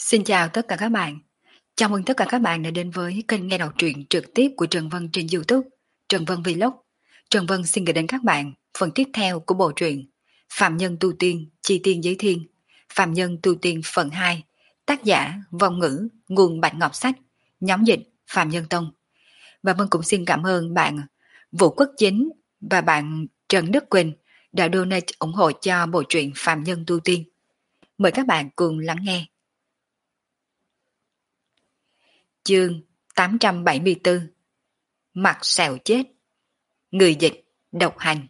Xin chào tất cả các bạn. Chào mừng tất cả các bạn đã đến với kênh nghe đọc truyện trực tiếp của Trần Vân trên YouTube, Trần Vân Vlog. Trần Vân xin gửi đến các bạn phần tiếp theo của bộ truyện Phạm Nhân Tu Tiên, Chi Tiên Giới Thiên, Phạm Nhân Tu Tiên phần 2, tác giả Vong Ngữ, nguồn Bạch Ngọc Sách, nhóm dịch Phạm Nhân Tông. Và Vân cũng xin cảm ơn bạn Vũ Quốc Chính và bạn Trần Đức Quỳnh đã donate ủng hộ cho bộ truyện Phạm Nhân Tu Tiên. Mời các bạn cùng lắng nghe. Chương 874. Mặt sẹo chết. Người dịch độc hành.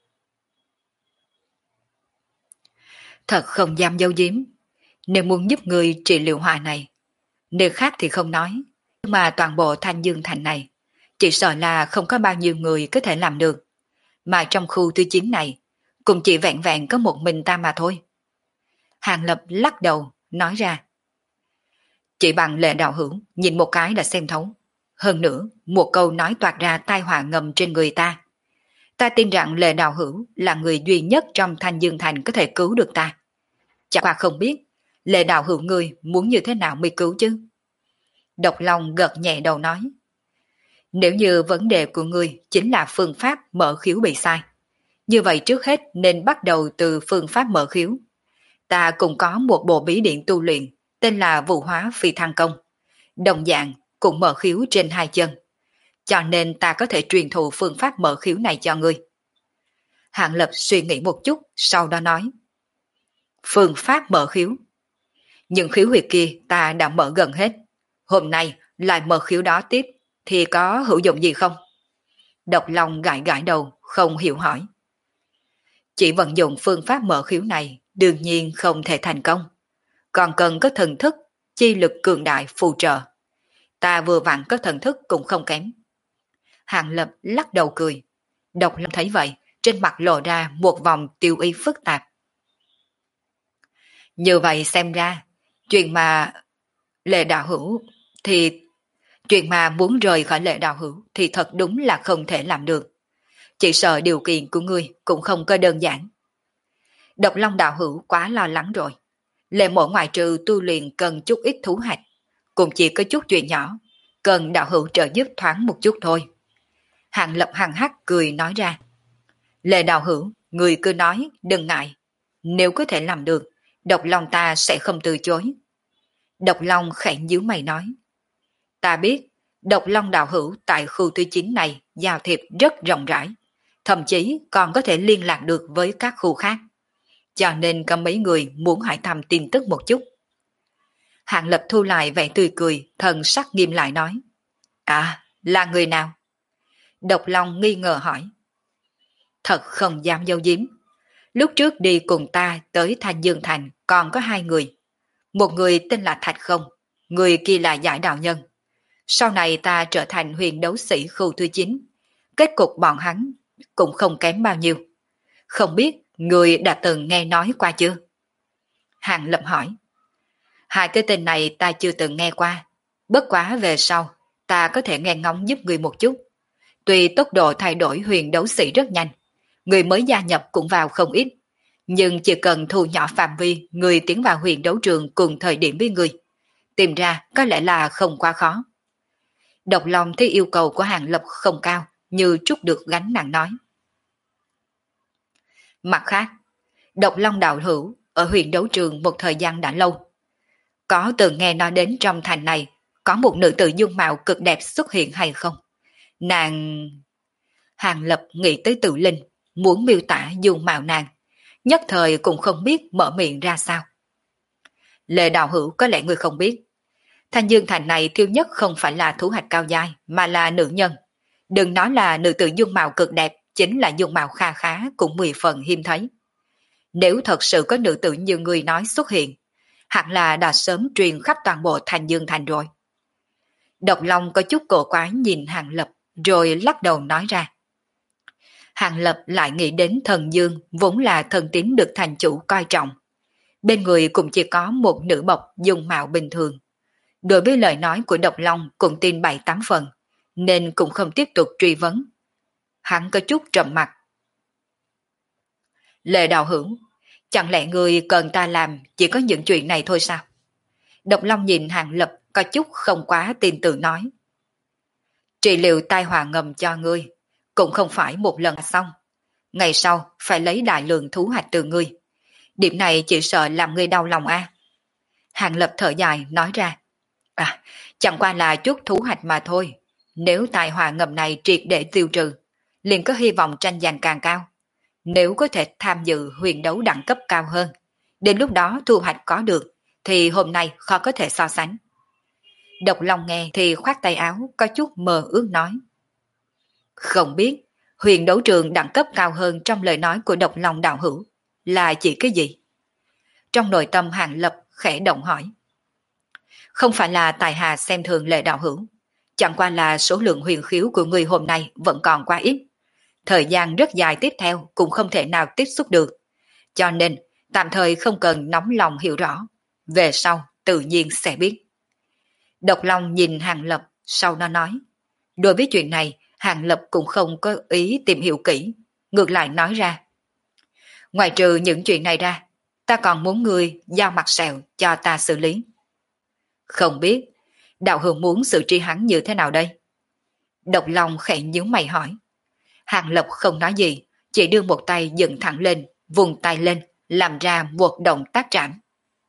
Thật không dám giấu giếm, nếu muốn giúp người trị liệu họa này, nơi khác thì không nói, nhưng mà toàn bộ Thanh Dương Thành này, chỉ sợ là không có bao nhiêu người có thể làm được, mà trong khu thứ 9 này, cũng chỉ vẹn vẹn có một mình ta mà thôi. Hàng Lập lắc đầu, nói ra. Chỉ bằng Lệ Đạo Hữu nhìn một cái đã xem thấu. Hơn nữa, một câu nói toạc ra tai họa ngầm trên người ta. Ta tin rằng Lệ Đạo Hữu là người duy nhất trong Thanh Dương Thành có thể cứu được ta. Chẳng qua không biết, Lệ Đạo Hữu ngươi muốn như thế nào mới cứu chứ? Độc Long gật nhẹ đầu nói. Nếu như vấn đề của ngươi chính là phương pháp mở khiếu bị sai, như vậy trước hết nên bắt đầu từ phương pháp mở khiếu. Ta cũng có một bộ bí điện tu luyện, tên là Vũ Hóa Phi Thăng Công. Đồng dạng cũng mở khiếu trên hai chân. Cho nên ta có thể truyền thụ phương pháp mở khiếu này cho ngươi. Hạng Lập suy nghĩ một chút, sau đó nói. Phương pháp mở khiếu. Những khiếu huyệt kia ta đã mở gần hết. Hôm nay lại mở khiếu đó tiếp, thì có hữu dụng gì không? Độc Long gãi gãi đầu, không hiểu hỏi. Chỉ vận dụng phương pháp mở khiếu này, đương nhiên không thể thành công. Còn cần có thần thức, chi lực cường đại phù trợ. Ta vừa vặn có thần thức cũng không kém. Hàng Lập lắc đầu cười. Độc Long thấy vậy, trên mặt lộ ra một vòng tiêu ý phức tạp. Như vậy xem ra, chuyện mà Lệ Đạo Hữu thì chuyện mà muốn rời khỏi Lệ Đạo Hữu thì thật đúng là không thể làm được. Chỉ sợ điều kiện của ngươi cũng không có đơn giản. Độc Long Đạo Hữu quá lo lắng rồi. Lệ Mộ ngoại trừ tu luyện cần chút ít thú hạch, cũng chỉ có chút chuyện nhỏ, cần Đạo Hữu trợ giúp thoáng một chút thôi. Hạng Lập hằng hắc cười nói ra. Lệ Đạo Hữu, người cứ nói, đừng ngại. Nếu có thể làm được, Độc Long ta sẽ không từ chối. Độc Long khẽ nhíu mày nói. Ta biết, Độc Long Đạo Hữu tại khu thứ 9 này giao thiệp rất rộng rãi, thậm chí còn có thể liên lạc được với các khu khác. Cho nên có mấy người muốn hỏi thăm tin tức một chút. Hạng Lập thu lại vẻ tươi cười, thần sắc nghiêm lại nói. À, là người nào? Độc Long nghi ngờ hỏi. Thật không dám giấu giếm. Lúc trước đi cùng ta tới Thanh Dương Thành còn có hai người. Một người tên là Thạch Không, người kia là Giải Đạo Nhân. Sau này ta trở thành huyền đấu sĩ khu thứ 9. Kết cục bọn hắn cũng không kém bao nhiêu. Không biết người đã từng nghe nói qua chưa? Hàng Lập hỏi. Hai cái tên này ta chưa từng nghe qua. Bất quá về sau, ta có thể nghe ngóng giúp người một chút. Tuy tốc độ thay đổi huyền đấu sĩ rất nhanh, người mới gia nhập cũng vào không ít, nhưng chỉ cần thu nhỏ phạm vi người tiến vào huyền đấu trường cùng thời điểm với người, tìm ra có lẽ là không quá khó. Độc Long thấy yêu cầu của Hàng Lập không cao, như trút được gánh nặng nói. Mặt khác, Độc Long đạo hữu ở huyền đấu trường một thời gian đã lâu. Có từng nghe nói đến trong thành này có một nữ tử dung mạo cực đẹp xuất hiện hay không? Nàng... Hàng Lập nghĩ tới Tự Linh, muốn miêu tả dung mạo nàng, nhất thời cũng không biết mở miệng ra sao. Lệ Đạo Hữu có lẽ người không biết. Thanh Dương Thành này thiếu nhất không phải là thú hạch cao giai, mà là nữ nhân. Đừng nói là nữ tử dung mạo cực đẹp, chính là dung mạo kha khá cũng 10 phần hiếm thấy. Nếu thật sự có nữ tử như người nói xuất hiện, hẳn là đã sớm truyền khắp toàn bộ Thanh Dương Thành rồi. Độc Long có chút cổ quái nhìn Hàng Lập, rồi lắc đầu nói ra. Hàng Lập lại nghĩ đến thần Dương vốn là thần tín được thành chủ coi trọng. Bên người cũng chỉ có một nữ bộc dung mạo bình thường. Đối với lời nói của Độc Long cũng tin 7-8 phần, nên cũng không tiếp tục truy vấn. Hắn có chút trầm mặt. Lệ Đạo Hữu, chẳng lẽ người cần ta làm chỉ có những chuyện này thôi sao? Độc Long nhìn Hàng Lập có chút không quá tin tưởng nói. Trị liệu tai họa ngầm cho ngươi, cũng không phải một lần xong. Ngày sau phải lấy đại lượng thú hạch từ ngươi. Điểm này chỉ sợ làm ngươi đau lòng a. Hàng Lập thở dài nói ra. À, chẳng qua là chút thú hạch mà thôi. Nếu tai họa ngầm này triệt để tiêu trừ, liền có hy vọng tranh giành càng cao. Nếu có thể tham dự huyền đấu đẳng cấp cao hơn, đến lúc đó thu hoạch có được, thì hôm nay khó có thể so sánh. Độc Long nghe thì khoát tay áo có chút mờ ước nói. Không biết huyền đấu trường đẳng cấp cao hơn trong lời nói của Độc Long đạo hữu là chỉ cái gì? Trong nội tâm Hàng Lập khẽ động hỏi. Không phải là tài hà xem thường Lệ đạo hữu, chẳng qua là số lượng huyền khiếu của người hôm nay vẫn còn quá ít. Thời gian rất dài tiếp theo cũng không thể nào tiếp xúc được. Cho nên tạm thời không cần nóng lòng hiểu rõ. Về sau tự nhiên sẽ biết. Độc Long nhìn Hàng Lập, sau đó nói. Đối với chuyện này, Hàng Lập cũng không có ý tìm hiểu kỹ. Ngược lại nói ra. Ngoài trừ những chuyện này ra, ta còn muốn ngươi giao mặt sẹo cho ta xử lý. Không biết, đạo hữu muốn xử trí hắn như thế nào đây? Độc Long khẽ nhíu mày hỏi. Hàng Lập không nói gì, chỉ đưa một tay dựng thẳng lên, vùng tay lên, làm ra một động tác trảm.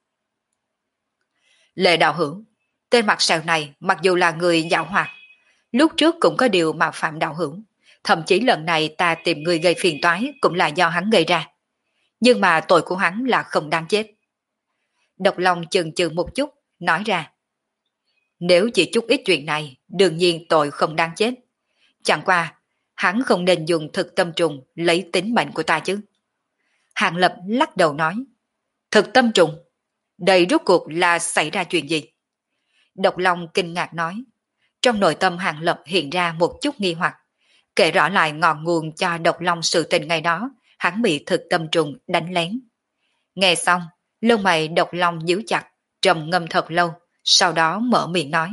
Lệ đạo hữu, tên mặt sẹo này mặc dù là người giảo hoạt, lúc trước cũng có điều mà phạm đạo hữu, thậm chí lần này ta tìm người gây phiền toái cũng là do hắn gây ra. Nhưng mà tội của hắn là không đáng chết. Độc Long chần chừ một chút, nói ra. Nếu chỉ chút ít chuyện này, đương nhiên tội không đáng chết. Chẳng qua, hắn không nên dùng thực tâm trùng lấy tính mệnh của ta chứ. Hàng Lập lắc đầu nói. Thực tâm trùng? Đây rốt cuộc là xảy ra chuyện gì? Độc Long kinh ngạc nói. Trong nội tâm Hàng Lập hiện ra một chút nghi hoặc. Kể rõ lại ngọn nguồn cho Độc Long sự tình ngày đó, hắn bị thực tâm trùng đánh lén. Nghe xong, lông mày Độc Long nhíu chặt, trầm ngâm thật lâu, sau đó mở miệng nói.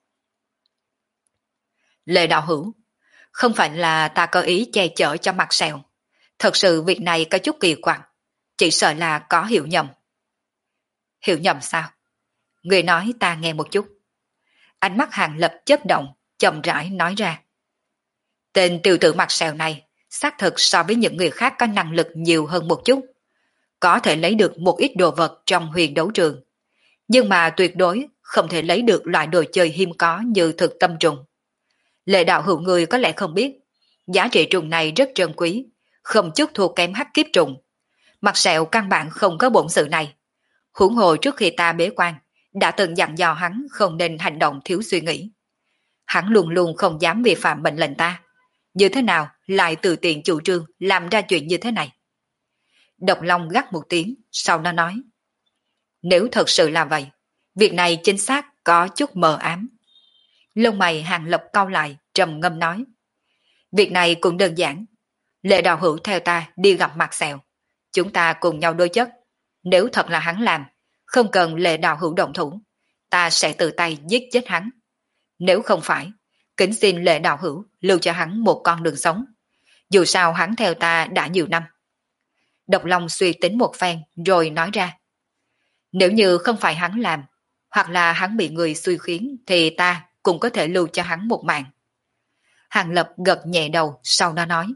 Lệ đạo hữu, không phải là ta có ý che chở cho mặt sẹo. Thật sự việc này có chút kỳ quặc, chỉ sợ là có hiểu nhầm. Hiểu nhầm sao? Người nói ta nghe một chút. Ánh mắt Hàng Lập chớp động, chậm rãi nói ra. Tên tiểu tử mặt sẹo này xác thực so với những người khác có năng lực nhiều hơn một chút. Có thể lấy được một ít đồ vật trong huyền đấu trường. Nhưng mà tuyệt đối không thể lấy được loại đồ chơi hiếm có như thực tâm trùng. Lệ đạo hữu người có lẽ không biết, giá trị trùng này rất trân quý, không chút thua kém hắc kiếp trùng. Mặt sẹo căn bản không có bổn sự này. Huống hồ trước khi ta bế quan, đã từng dặn dò hắn không nên hành động thiếu suy nghĩ. Hắn luôn luôn không dám vi phạm mệnh lệnh ta. Như thế nào lại tự tiện chủ trương làm ra chuyện như thế này? Độc Long gắt một tiếng, sau đó nói. Nếu thật sự là vậy, việc này chính xác có chút mờ ám. Lông mày Hàng Lập cau lại, trầm ngâm nói. Việc này cũng đơn giản. Lệ đạo hữu theo ta đi gặp mặt sẹo. Chúng ta cùng nhau đối chất. Nếu thật là hắn làm, không cần lệ đạo hữu động thủ, ta sẽ tự tay giết chết hắn. Nếu không phải, kính xin lệ đạo hữu lưu cho hắn một con đường sống. Dù sao hắn theo ta đã nhiều năm. Độc Long suy tính một phen rồi nói ra. Nếu như không phải hắn làm, hoặc là hắn bị người xui khiến, thì ta cũng có thể lưu cho hắn một mạng. Hàng Lập gật nhẹ đầu, sau đó nói.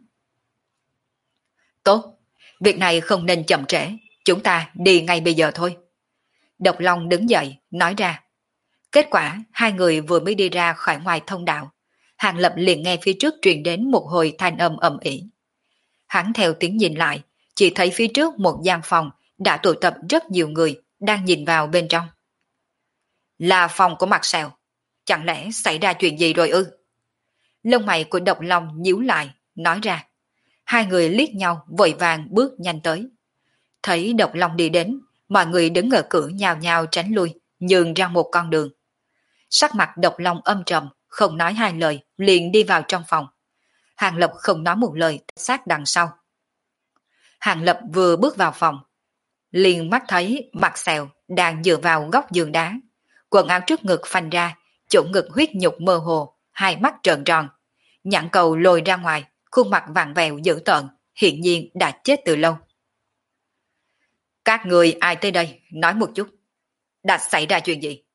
Tốt, việc này không nên chậm trễ, chúng ta đi ngay bây giờ thôi. Độc Long đứng dậy, nói ra. Kết quả, hai người vừa mới đi ra khỏi ngoài thông đạo. Hàng Lập liền nghe phía trước truyền đến một hồi thanh âm ầm ĩ. Hắn theo tiếng nhìn lại, chỉ thấy phía trước một gian phòng đã tụ tập rất nhiều người đang nhìn vào bên trong. Là phòng của mặt sẹo. Chẳng lẽ xảy ra chuyện gì rồi ư? Lông mày của Độc Long nhíu lại, nói ra. Hai người liếc nhau vội vàng bước nhanh tới. Thấy Độc Long đi đến, mọi người đứng ở cửa nhào nhào tránh lui, nhường ra một con đường. Sắc mặt Độc Long âm trầm, không nói hai lời, liền đi vào trong phòng. Hàng Lập không nói một lời, sát đằng sau. Hàng Lập vừa bước vào phòng, liền mắt thấy mặt sẹo đang dựa vào góc giường đá. Quần áo trước ngực phanh ra, chỗ ngực huyết nhục mơ hồ, hai mắt trợn tròn. Nhãn cầu lồi ra ngoài, khuôn mặt vặn vẹo dữ tợn, hiển nhiên đã chết từ lâu. Các người ai tới đây, nói một chút. Đã xảy ra chuyện gì?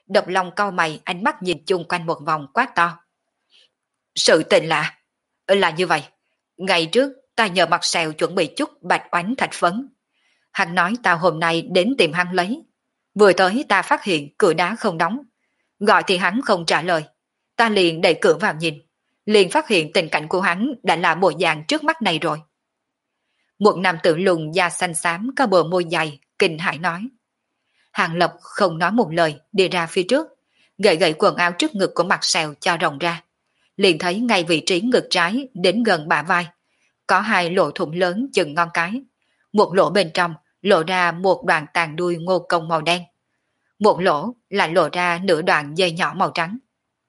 Độc Long cau mày, ánh mắt nhìn chung quanh một vòng quát to. Sự tình là như vậy. Ngày trước ta nhờ mặt sẹo chuẩn bị chút bạch oánh thạch phấn. Hắn nói ta hôm nay đến tìm hắn lấy. Vừa tới ta phát hiện cửa đá không đóng. Gọi thì hắn không trả lời. Ta liền đẩy cửa vào nhìn. Liền phát hiện tình cảnh của hắn đã là bộ dạng trước mắt này rồi. Một nam tử lùn da xanh xám có bờ môi dày, kinh hãi nói. Hàng Lập không nói một lời, đi ra phía trước, gậy gậy quần áo trước ngực của mặt sẹo cho rộng ra. Liền thấy ngay vị trí ngực trái đến gần bả vai, có hai lỗ thủng lớn chừng ngón cái. Một lỗ bên trong lộ ra một đoạn tàn đuôi ngô công màu đen. Một lỗ lại lộ ra nửa đoạn dây nhỏ màu trắng.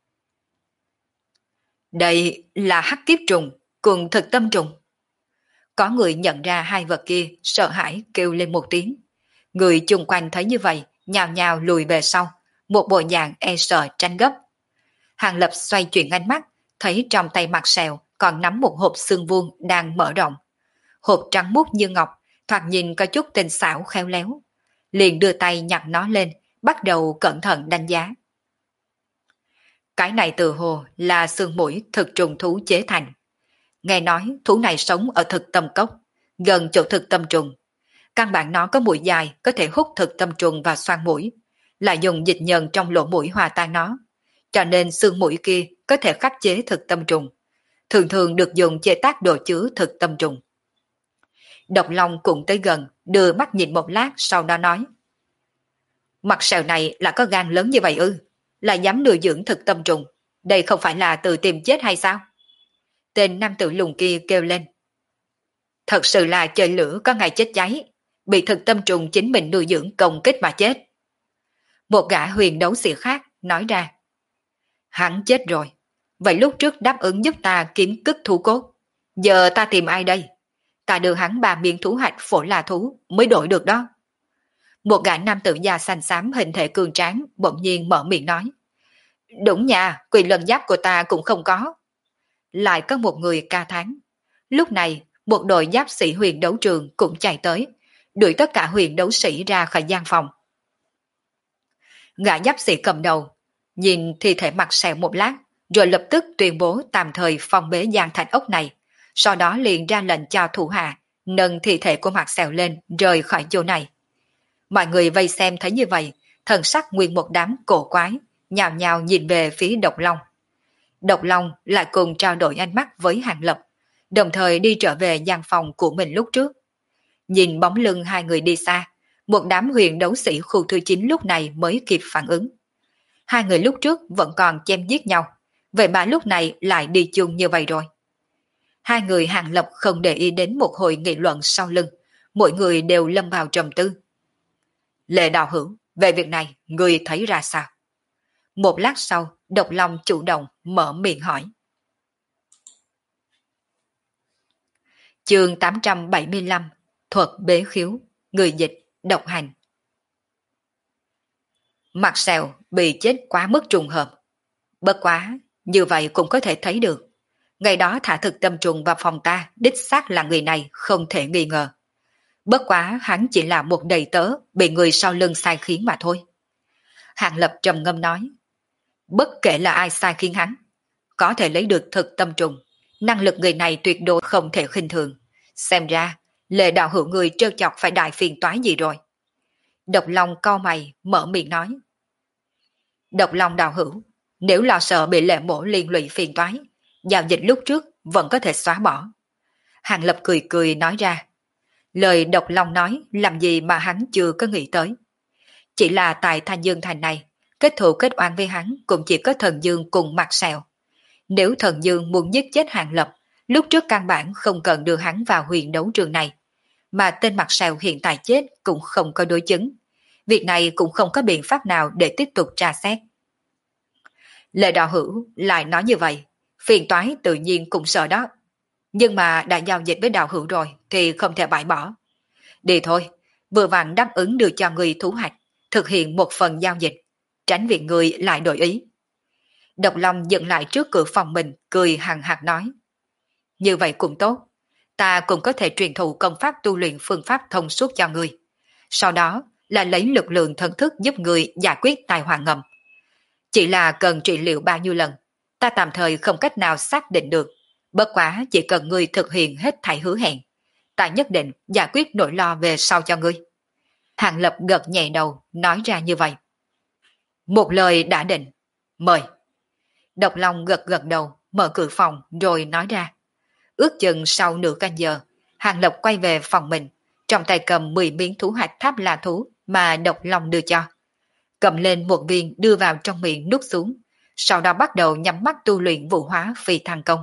Đây là hắc kiếp trùng, cùng thực tâm trùng. Có người nhận ra hai vật kia, sợ hãi kêu lên một tiếng. Người chung quanh thấy như vậy, nhào nhào lùi về sau, một bộ dạng e sợ tranh gấp. Hàng Lập xoay chuyển ánh mắt, thấy trong tay mặt sẹo còn nắm một hộp xương vuông đang mở rộng. Hộp trắng muốt như ngọc, thoạt nhìn có chút tinh xảo khéo léo. Liền đưa tay nhặt nó lên, bắt đầu cẩn thận đánh giá. Cái này từ hồ là xương mũi thực trùng thú chế thành. Nghe nói thú này sống ở thực tâm cốc, gần chỗ thực tâm trùng. Căn bản nó có mũi dài có thể hút thực tâm trùng và xoang mũi, là dùng dịch nhờn trong lỗ mũi hòa tan nó. Cho nên xương mũi kia có thể khắc chế thực tâm trùng. Thường thường được dùng chế tác đồ chứa thực tâm trùng. Độc Long cũng tới gần, đưa mắt nhìn một lát sau đó nói. Mặt sẹo này là có gan lớn như vậy ư? Là dám nuôi dưỡng thực tâm trùng. Đây không phải là tự tìm chết hay sao? Tên nam tử lùn kia kêu lên. Thật sự là trời lửa có ngày chết cháy, bị thực tâm trùng chính mình nuôi dưỡng công kích mà chết. Một gã huyền đấu sĩ khác nói ra. Hắn chết rồi. Vậy lúc trước đáp ứng giúp ta kiếm cất thú cốt. Giờ ta tìm ai đây? Ta đưa hắn 3 miếng thú hạch phổ là thú mới đổi được đó. Một gã nam tử da xanh xám hình thể cường tráng bỗng nhiên mở miệng nói. Đúng nha, quyền lần giáp của ta cũng không có. Lại có một người ca thán. Lúc này, một đội giáp sĩ huyền đấu trường cũng chạy tới, đuổi tất cả huyền đấu sĩ ra khỏi gian phòng. Gã giáp sĩ cầm đầu, nhìn thi thể mặt sẹo một lát, rồi lập tức tuyên bố tạm thời phong bế gian thạch ốc này, sau đó liền ra lệnh cho thủ hạ, nâng thi thể của mặt sẹo lên, rời khỏi chỗ này. Mọi người vây xem thấy như vậy, thần sắc nguyên một đám cổ quái, nhào nhào nhìn về phía Độc Long. Độc Long lại cùng trao đổi ánh mắt với Hàng Lập, đồng thời đi trở về gian phòng của mình lúc trước. Nhìn bóng lưng hai người đi xa, một đám huyền đấu sĩ khu thứ 9 lúc này mới kịp phản ứng. Hai người lúc trước vẫn còn chém giết nhau, vậy mà lúc này lại đi chung như vậy rồi. Hai người Hàng Lập không để ý đến một hồi nghị luận sau lưng, mỗi người đều lâm vào trầm tư. Lệ Đạo Hữu, về việc này, người thấy ra sao? Một lát sau, Độc Long chủ động mở miệng hỏi. Chương 875, Thuật bế khiếu, người dịch, độc hành. Mặt sẹo bị chết quá mức trùng hợp. Bất quá, như vậy cũng có thể thấy được. Ngày đó thả thực tâm trùng vào phòng ta, đích xác là người này, không thể nghi ngờ. Bất quá hắn chỉ là một đầy tớ bị người sau lưng sai khiến mà thôi. Hàng Lập trầm ngâm nói. Bất kể là ai sai khiến hắn, có thể lấy được thực tâm trùng, năng lực người này tuyệt đối không thể khinh thường. Xem ra, Lệ Đạo Hữu người trêu chọc phải đại phiền toái gì rồi. Độc Long cau mày, mở miệng nói. Độc Long Đạo Hữu, nếu lo sợ bị Lệ Mỗ liên lụy phiền toái, giao dịch lúc trước vẫn có thể xóa bỏ. Hàng Lập cười cười nói ra. Lời Độc Long nói làm gì mà hắn chưa có nghĩ tới. Chỉ là tại Thanh Dương Thành này, kết thù kết oán với hắn cũng chỉ có Thần Dương cùng Mặt Sẹo. Nếu Thần Dương muốn giết chết Hàng Lập, lúc trước căn bản không cần đưa hắn vào huyền đấu trường này, mà tên Mặt Sẹo hiện tại chết cũng không có đối chứng. Việc này cũng không có biện pháp nào để tiếp tục tra xét. Lệ Đạo Hữu lại nói như vậy, phiền toái tự nhiên cũng sợ đó. Nhưng mà đã giao dịch với Đạo Hữu rồi thì không thể bãi bỏ. Đi thôi, vừa vặn đáp ứng được cho người thú hạch, thực hiện một phần giao dịch, tránh việc người lại đổi ý. Độc Long dừng lại trước cửa phòng mình, cười hằng hạc nói. Như vậy cũng tốt, ta cũng có thể truyền thụ công pháp tu luyện phương pháp thông suốt cho người. Sau đó là lấy lực lượng thần thức giúp người giải quyết tai họa ngầm. Chỉ là cần trị liệu bao nhiêu lần, ta tạm thời không cách nào xác định được. Bất quá chỉ cần ngươi thực hiện hết thảy hứa hẹn, ta nhất định giải quyết nỗi lo về sau cho ngươi. Hàng Lập gật nhẹ đầu, nói ra như vậy. Một lời đã định, mời. Độc Long gật gật đầu, mở cửa phòng rồi nói ra. Ước chừng sau nửa canh giờ, Hàng Lập quay về phòng mình, trong tay cầm 10 miếng thú hạch tháp la thú mà Độc Long đưa cho. Cầm lên một viên đưa vào trong miệng nuốt xuống, sau đó bắt đầu nhắm mắt tu luyện vũ hóa phi thăng công.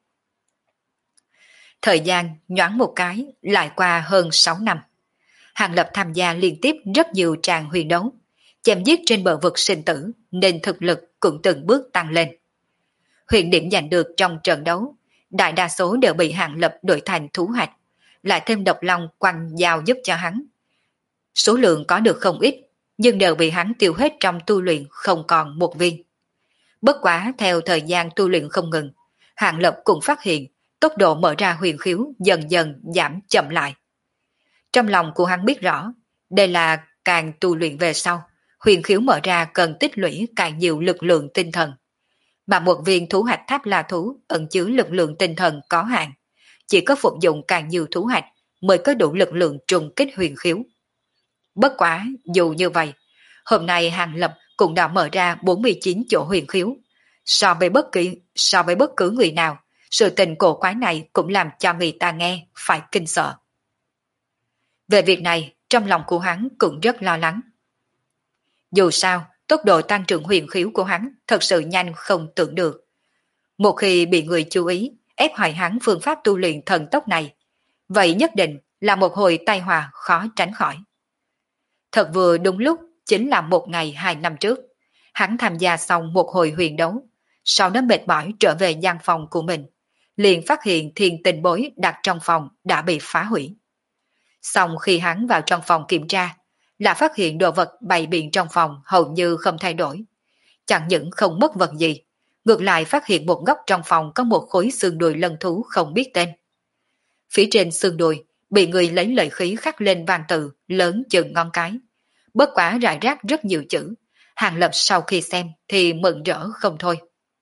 Thời gian nhoáng một cái lại qua hơn 6 năm. Hàng Lập tham gia liên tiếp rất nhiều tràng huyền đấu, chém giết trên bờ vực sinh tử nên thực lực cũng từng bước tăng lên. Huyền điểm giành được trong trận đấu, đại đa số đều bị Hàng Lập đổi thành thú hạch, lại thêm Độc Long quăng dao giúp cho hắn. Số lượng có được không ít, nhưng đều bị hắn tiêu hết trong tu luyện không còn một viên. Bất quá theo thời gian tu luyện không ngừng, Hàng Lập cũng phát hiện tốc độ mở ra huyền khiếu dần dần giảm chậm lại. Trong lòng của hắn biết rõ, đây là càng tu luyện về sau, huyền khiếu mở ra cần tích lũy càng nhiều lực lượng tinh thần. Mà một viên thú hạch tháp la thú ẩn chứa lực lượng tinh thần có hạn, chỉ có phục dụng càng nhiều thú hạch mới có đủ lực lượng trùng kích huyền khiếu. Bất quá, dù như vậy, hôm nay Hàng Lập cũng đã mở ra 49 chỗ huyền khiếu. So với bất cứ người nào, sự tình cổ quái này cũng làm cho người ta nghe phải kinh sợ. Về việc này, trong lòng của hắn cũng rất lo lắng. Dù sao, tốc độ tăng trưởng huyền khiếu của hắn thật sự nhanh không tưởng được. Một khi bị người chú ý, ép hỏi hắn phương pháp tu luyện thần tốc này, vậy nhất định là một hồi tai họa khó tránh khỏi. Thật vừa đúng lúc, chính là một ngày 2 năm trước, hắn tham gia xong một hồi huyền đấu, sau đó mệt mỏi trở về gian phòng của mình, liền phát hiện thiên tình bối đặt trong phòng đã bị phá hủy. Xong khi hắn vào trong phòng kiểm tra, là phát hiện đồ vật bày biện trong phòng hầu như không thay đổi. Chẳng những không mất vật gì, ngược lại phát hiện một góc trong phòng có một khối xương đùi lân thú không biết tên. Phía trên xương đùi bị người lấy lợi khí khắc lên vàng tự lớn chừng ngón cái. Bất quá rải rác rất nhiều chữ, Hàng Lập sau khi xem thì mừng rỡ không thôi.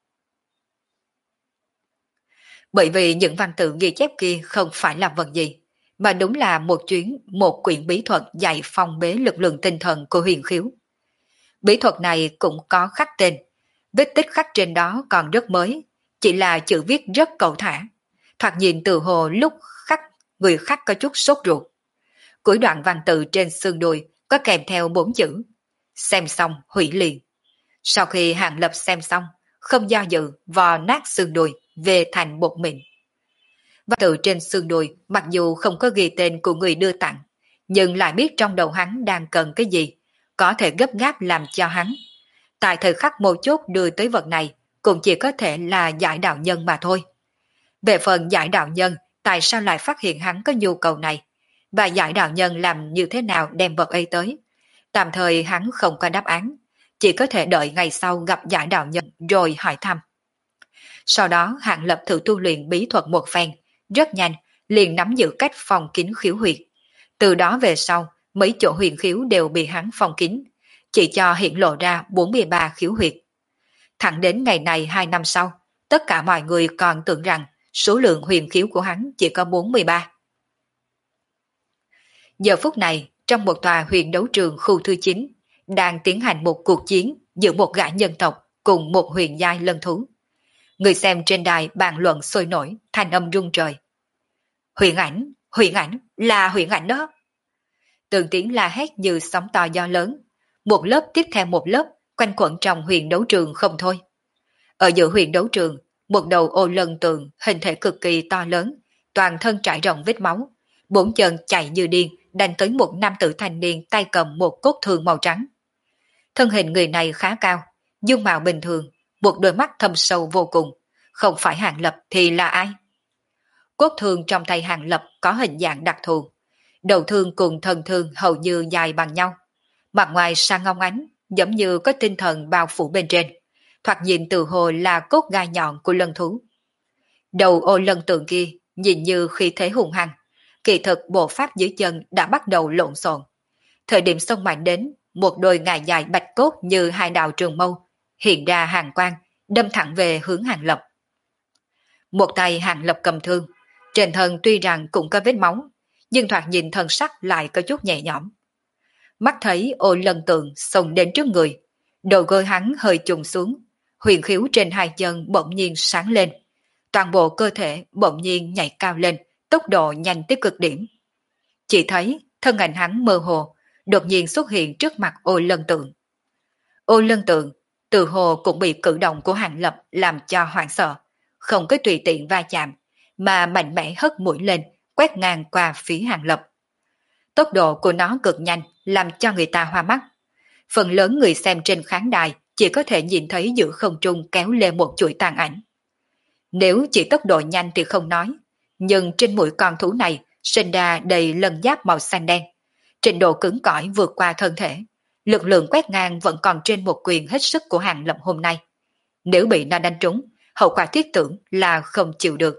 Bởi vì những văn tự ghi chép kia không phải là vật gì, mà đúng là một quyển bí thuật dạy phong bế lực lượng tinh thần của huyền khiếu. Bí thuật này cũng có khắc tên, vết tích khắc trên đó còn rất mới, chỉ là chữ viết rất cẩu thả, thoạt nhìn từ hồ lúc khắc người khắc có chút sốt ruột. Cuối đoạn văn tự trên xương đùi có kèm theo 4 chữ: xem xong hủy liền. Sau khi Hàng Lập xem xong, không do dự vò nát xương đùi về thành bột mịn. Văn tự trên xương đùi mặc dù không có ghi tên của người đưa tặng, nhưng lại biết trong đầu hắn đang cần cái gì, có thể gấp gáp làm cho hắn. Tại thời khắc mấu chốt đưa tới vật này, cũng chỉ có thể là giải đạo nhân mà thôi. Về phần giải đạo nhân, tại sao lại phát hiện hắn có nhu cầu này, và giải đạo nhân làm như thế nào đem vật ấy tới, tạm thời hắn không có đáp án, chỉ có thể đợi ngày sau gặp giải đạo nhân rồi hỏi thăm. Sau đó Hàng Lập thử tu luyện bí thuật một phen, rất nhanh liền nắm giữ cách phòng kín khiếu huyệt. Từ đó về sau, mấy chỗ huyền khiếu đều bị hắn phong kín, chỉ cho hiện lộ ra 43 khiếu huyệt. Thẳng đến ngày này 2 năm sau, tất cả mọi người còn tưởng rằng số lượng huyền khiếu của hắn chỉ có 43. Giờ phút này, trong một tòa huyền đấu trường khu thứ 9, đang tiến hành một cuộc chiến giữa một gã nhân tộc cùng một huyền giai lân thú. Người xem trên đài bàn luận sôi nổi, thanh âm rung trời. Huyền ảnh, là huyền ảnh đó. Từng tiếng la hét như sóng to gió lớn, một lớp tiếp theo một lớp quanh quẩn trong huyền đấu trường không thôi. Ở giữa huyền đấu trường, một đầu ô lân tường hình thể cực kỳ to lớn, toàn thân trải rộng vết máu, 4 chân chạy như điên đánh tới một nam tử thanh niên tay cầm một cốt thương màu trắng. Thân hình người này khá cao, dung mạo bình thường, một đôi mắt thâm sâu vô cùng, không phải Hàng Lập thì là ai? Cốt thương trong tay Hàng Lập có hình dạng đặc thù, đầu thương cùng thân thương hầu như dài bằng nhau, mặt ngoài sáng ngông ánh, giống như có tinh thần bao phủ bên trên, thoạt nhìn từ hồ là cốt gai nhọn của lân thú. Đầu ô lân tượng kia nhìn như khí thế hùng hăng, kỳ thực bộ pháp dưới chân đã bắt đầu lộn xộn. Thời điểm xông mạnh đến, một đôi ngà dài bạch cốt như 2 đạo trường mâu, hiện ra hàng quang, đâm thẳng về hướng Hàng Lập. Một tay Hàng Lập cầm thương, trên thân tuy rằng cũng có vết máu, nhưng thoạt nhìn thân sắc lại có chút nhẹ nhõm. Mắt thấy Ô Lân Tượng xông đến trước người, đầu gối hắn hơi chùng xuống, huyền khiếu trên hai chân bỗng nhiên sáng lên, toàn bộ cơ thể bỗng nhiên nhảy cao lên, tốc độ nhanh tới cực điểm. Chỉ thấy thân ảnh hắn mơ hồ, đột nhiên xuất hiện trước mặt Ô Lân Tượng. Ô Lân Tượng từ hồ cũng bị cử động của Hàng Lập làm cho hoảng sợ, không có tùy tiện va chạm, mà mạnh mẽ hất mũi lên, quét ngang qua phía Hàng Lập. Tốc độ của nó cực nhanh, làm cho người ta hoa mắt. Phần lớn người xem trên khán đài chỉ có thể nhìn thấy giữa không trung kéo lên một chuỗi tàn ảnh. Nếu chỉ tốc độ nhanh thì không nói, nhưng trên mũi con thú này sinh ra đầy lân giáp màu xanh đen. Trình độ cứng cỏi vượt qua thân thể, lực lượng quét ngang vẫn còn trên một quyền hết sức của Hàng Lập hôm nay. Nếu bị nó đánh trúng, hậu quả thiết tưởng là không chịu được.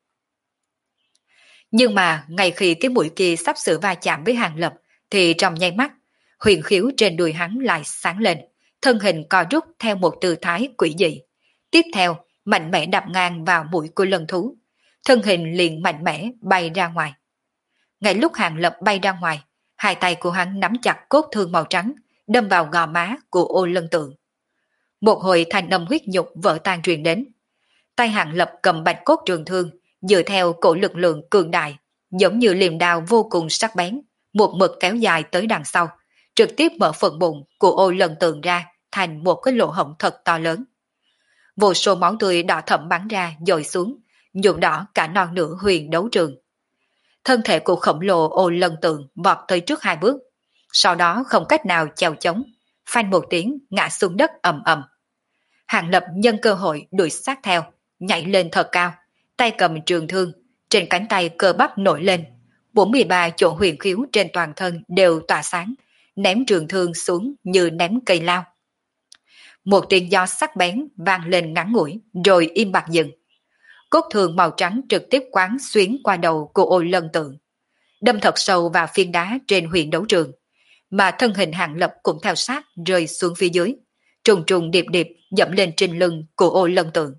Nhưng mà ngay khi cái mũi kia sắp sửa va chạm với Hàng Lập, thì trong nháy mắt, huyền khiếu trên đùi hắn lại sáng lên, thân hình co rút theo một tư thái quỷ dị. Tiếp theo, mạnh mẽ đập ngang vào mũi của lân thú, thân hình liền mạnh mẽ bay ra ngoài. Ngay lúc Hàng Lập bay ra ngoài, hai tay của hắn nắm chặt cốt thương màu trắng, đâm vào gò má của Ô Lân Tượng. Một hồi thanh âm huyết nhục vỡ tan truyền đến. Tay Hàng Lập cầm bạch cốt trường thương, dựa theo cổ lực lượng cường đại, giống như liềm đao vô cùng sắc bén, một mực kéo dài tới đằng sau, trực tiếp mở phần bụng của Ô Lân Tượng ra thành một cái lỗ hổng thật to lớn. Vô số máu tươi đỏ thẫm bắn ra dội xuống, nhuộm đỏ cả non nửa huyền đấu trường. Thân thể của khổng lồ Ô Lân Tượng vọt tới trước hai bước, sau đó không cách nào chèo chống, phanh một tiếng ngã xuống đất ầm ầm. Hàng Lập nhân cơ hội đuổi sát theo, nhảy lên thật cao, tay cầm trường thương, trên cánh tay cơ bắp nổi lên, 43 chỗ huyền khiếu trên toàn thân đều tỏa sáng, ném trường thương xuống như ném cây lao. Một tiếng gió sắc bén vang lên ngắn ngủi rồi im bặt dừng. Cốt thương màu trắng trực tiếp quán xuyến qua đầu của Ô Lân Tượng, đâm thật sâu vào phiến đá trên huyền đấu trường, mà thân hình Hàng Lập cũng theo sát rơi xuống phía dưới, trùng trùng điệp điệp dẫm lên trên lưng của Ô Lân Tượng.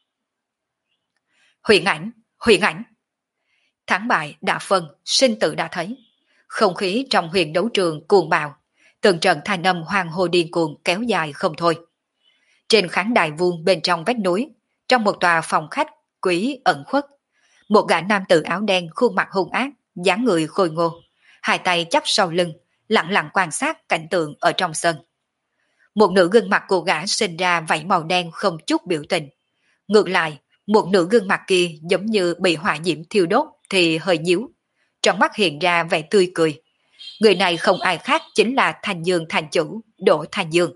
Huyền ảnh, huyền ảnh. Thắng bại đã phân, sinh tử đã thấy. Không khí trong huyền đấu trường cuồng bạo, từng trận thanh âm hoàng hô điên cuồng kéo dài không thôi. Trên khán đài vuông bên trong vách núi, trong một tòa phòng khách quý ẩn khuất, một gã nam tử áo đen khuôn mặt hung ác, dáng người khôi ngô, hai tay chắp sau lưng, lặng lặng quan sát cảnh tượng ở trong sân. Một nửa gương mặt của gã sinh ra vảy màu đen không chút biểu tình. Ngược lại, một nửa gương mặt kia giống như bị hỏa diễm thiêu đốt thì hơi nhíu. Trong mắt hiện ra vẻ tươi cười. Người này không ai khác chính là Thành Dương thành chủ, Đỗ Thành Dương.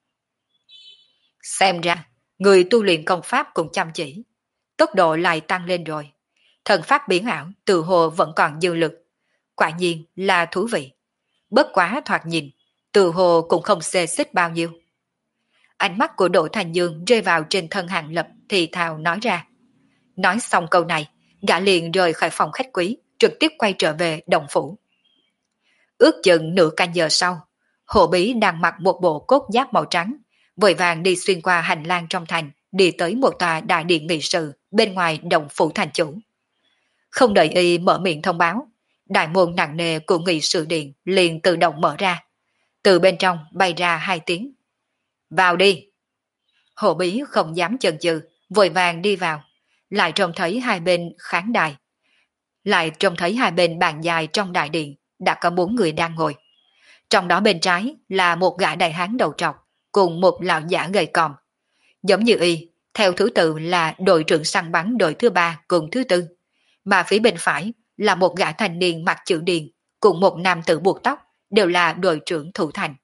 Xem ra, người tu luyện công pháp cũng chăm chỉ. Tốc độ lại tăng lên rồi. Thần pháp biến ảo từ hồ vẫn còn dư lực. Quả nhiên là thú vị. Bất quá thoạt nhìn, từ hồ cũng không xê xích bao nhiêu. Ánh mắt của Đỗ Thành Dương rơi vào trên thân Hàng Lập thì thào nói ra. Nói xong câu này, gã liền rời khỏi phòng khách quý, trực tiếp quay trở về đồng phủ. Ước chừng nửa canh giờ sau, Hồ Bí đang mặc một bộ cốt giáp màu trắng, vội vàng đi xuyên qua hành lang trong thành, đi tới một tòa đại điện nghị sự bên ngoài đồng phủ thành chủ. Không đợi y mở miệng thông báo, đại môn nặng nề của nghị sự điện liền tự động mở ra. Từ bên trong bay ra hai tiếng. Vào đi! Hồ Bí không dám chần chừ, vội vàng đi vào, lại trông thấy hai bên khán đài. Lại trông thấy hai bên bàn dài trong đại điện, đã có 4 người đang ngồi. Trong đó bên trái là một gã đại hán đầu trọc, cùng một lão giả gầy còm. Giống như y, theo thứ tự là đội trưởng săn bắn đội thứ 3 cùng thứ 4, mà phía bên phải là một gã thanh niên mặc chữ điền, cùng một nam tử buộc tóc, đều là đội trưởng thủ thành.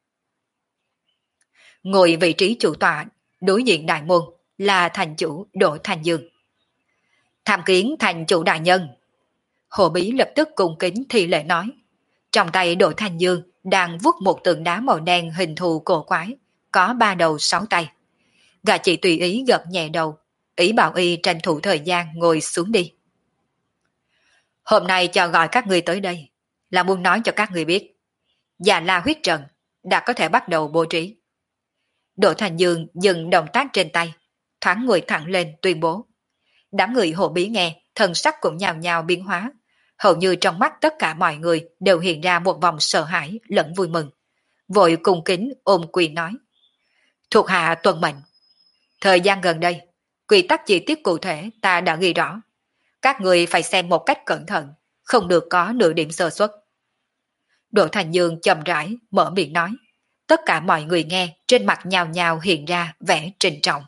Ngồi vị trí chủ tọa, đối diện đại môn, là thành chủ Đỗ Thành Dương. Tham kiến thành chủ đại nhân. Hồ Bí lập tức cung kính thi lễ nói. Trong tay Đỗ Thành Dương đang vuốt một tượng đá màu đen hình thù cổ quái, có 3 đầu 6 tay. Gã chỉ tùy ý gật nhẹ đầu, ý bảo y tranh thủ thời gian ngồi xuống đi. Hôm nay cho gọi các người tới đây, là muốn nói cho các người biết, Già La huyết trận đã có thể bắt đầu bố trí. Đỗ Thành Dương dừng động tác trên tay, thoáng ngồi thẳng lên tuyên bố. Đám người Hồ Bí nghe, thần sắc cũng nhào nhào biến hóa. Hầu như trong mắt tất cả mọi người đều hiện ra một vòng sợ hãi lẫn vui mừng. Vội cung kính ôm quyền nói. Thuộc hạ tuân mệnh. Thời gian gần đây, quy tắc chi tiết cụ thể ta đã ghi rõ. Các người phải xem một cách cẩn thận, không được có nửa điểm sơ suất. Đỗ Thành Dương chậm rãi mở miệng nói. Tất cả mọi người nghe trên mặt nhào nhào hiện ra vẻ trịnh trọng.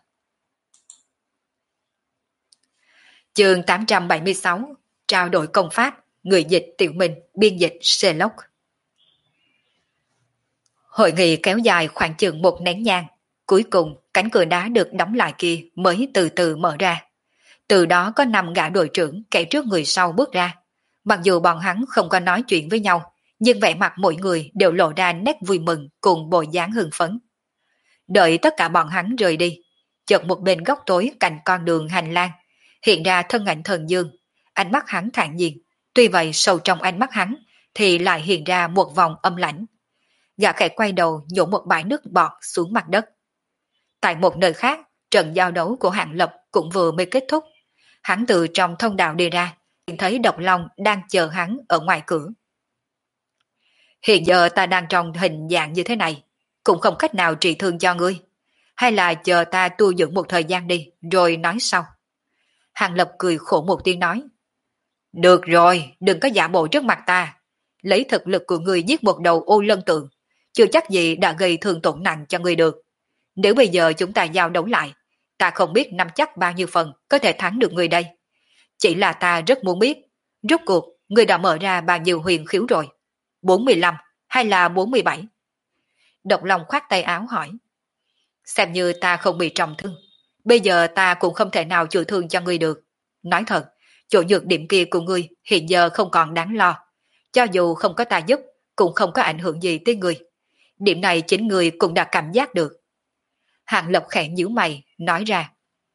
Chương 876, trao đổi công pháp, người dịch Tiểu Minh, biên dịch Sherlock. Hội nghị kéo dài khoảng chừng một nén nhang. Cuối cùng, cánh cửa đá được đóng lại kia mới từ từ mở ra. Từ đó có 5 gã đội trưởng kẻ trước người sau bước ra. Mặc dù bọn hắn không có nói chuyện với nhau, nhưng vẻ mặt mỗi người đều lộ ra nét vui mừng cùng bộ dáng hưng phấn. Đợi tất cả bọn hắn rời đi, chợt một bên góc tối cạnh con đường hành lang, hiện ra thân ảnh Thần Dương, ánh mắt hắn thản nhiên, tuy vậy sâu trong ánh mắt hắn thì lại hiện ra một vòng âm lãnh. Gã khẽ quay đầu nhổ một bãi nước bọt xuống mặt đất. Tại một nơi khác, trận giao đấu của Hạng Lập cũng vừa mới kết thúc. Hắn từ trong thông đạo đi ra, nhìn thấy Độc Long đang chờ hắn ở ngoài cửa. Hiện giờ ta đang trong hình dạng như thế này, cũng không cách nào trị thương cho ngươi. Hay là chờ ta tu dưỡng một thời gian đi, rồi nói sau. Hàng Lập cười khổ một tiếng nói. Được rồi, đừng có giả bộ trước mặt ta. Lấy thực lực của ngươi giết một đầu ô lân tượng, chưa chắc gì đã gây thương tổn nặng cho ngươi được. Nếu bây giờ chúng ta giao đấu lại, ta không biết nắm chắc bao nhiêu phần có thể thắng được ngươi đây. Chỉ là ta rất muốn biết, rốt cuộc ngươi đã mở ra bao nhiêu huyền khiếu rồi? 45 hay là 47? Độc Long khoát tay áo hỏi. Xem như ta không bị trọng thương, bây giờ ta cũng không thể nào chữa thương cho ngươi được. Nói thật, chỗ nhược điểm kia của ngươi hiện giờ không còn đáng lo. Cho dù không có ta giúp, cũng không có ảnh hưởng gì tới ngươi. Điểm này chính ngươi cũng đã cảm giác được. Hạng Lập khẽ nhíu mày, nói ra.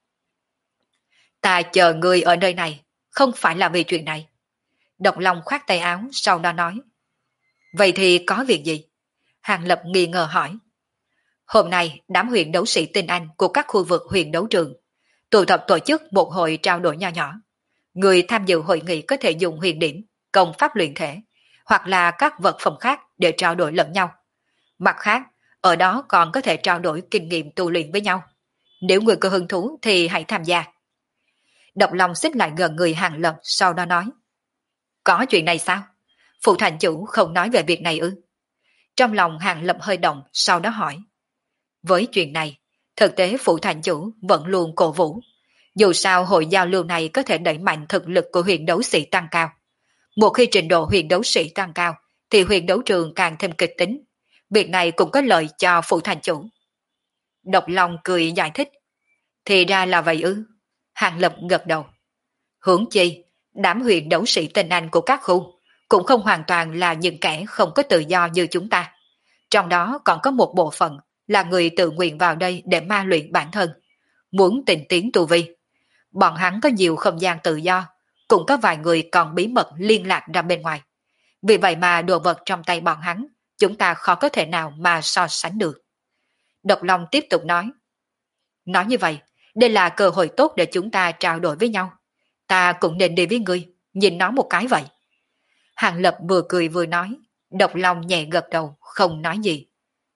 Ta chờ ngươi ở nơi này, không phải là vì chuyện này. Độc Long khoát tay áo, sau đó nói. Vậy thì có việc gì? Hạng Lập nghi ngờ hỏi. Hôm nay, đám huyền đấu sĩ tinh anh của các khu vực huyền đấu trường tụ tập tổ chức một hội trao đổi nho nhỏ. Người tham dự hội nghị có thể dùng huyền điểm, công pháp luyện thể, hoặc là các vật phẩm khác để trao đổi lẫn nhau. Mặt khác, ở đó còn có thể trao đổi kinh nghiệm tu luyện với nhau. Nếu người có hứng thú thì hãy tham gia. Độc Long xích lại gần người Hạng Lập, sau đó nói. Có chuyện này sao? Phụ thành chủ không nói về việc này ư? Trong lòng Hạng Lập hơi động, sau đó hỏi. Với chuyện này, thực tế phụ thành chủ vẫn luôn cổ vũ. Dù sao hội giao lưu này có thể đẩy mạnh thực lực của huyền đấu sĩ tăng cao. Một khi trình độ huyền đấu sĩ tăng cao, thì huyền đấu trường càng thêm kịch tính. Việc này cũng có lợi cho phụ thành chủ. Độc Long cười giải thích. Thì ra là vậy ư? Hạng Lập gật đầu. Huống chi, đám huyền đấu sĩ tinh anh của các khu cũng không hoàn toàn là những kẻ không có tự do như chúng ta. Trong đó còn có một bộ phận là người tự nguyện vào đây để ma luyện bản thân, muốn tinh tiến tu vi. Bọn hắn có nhiều không gian tự do, cũng có vài người còn bí mật liên lạc ra bên ngoài. Vì vậy mà đồ vật trong tay bọn hắn, chúng ta khó có thể nào mà so sánh được. Độc Long tiếp tục nói. Nói như vậy, đây là cơ hội tốt để chúng ta trao đổi với nhau. Ta cũng nên đi với ngươi, nhìn nó một cái vậy. Hàng Lập vừa cười vừa nói, Độc Long nhẹ gật đầu, không nói gì.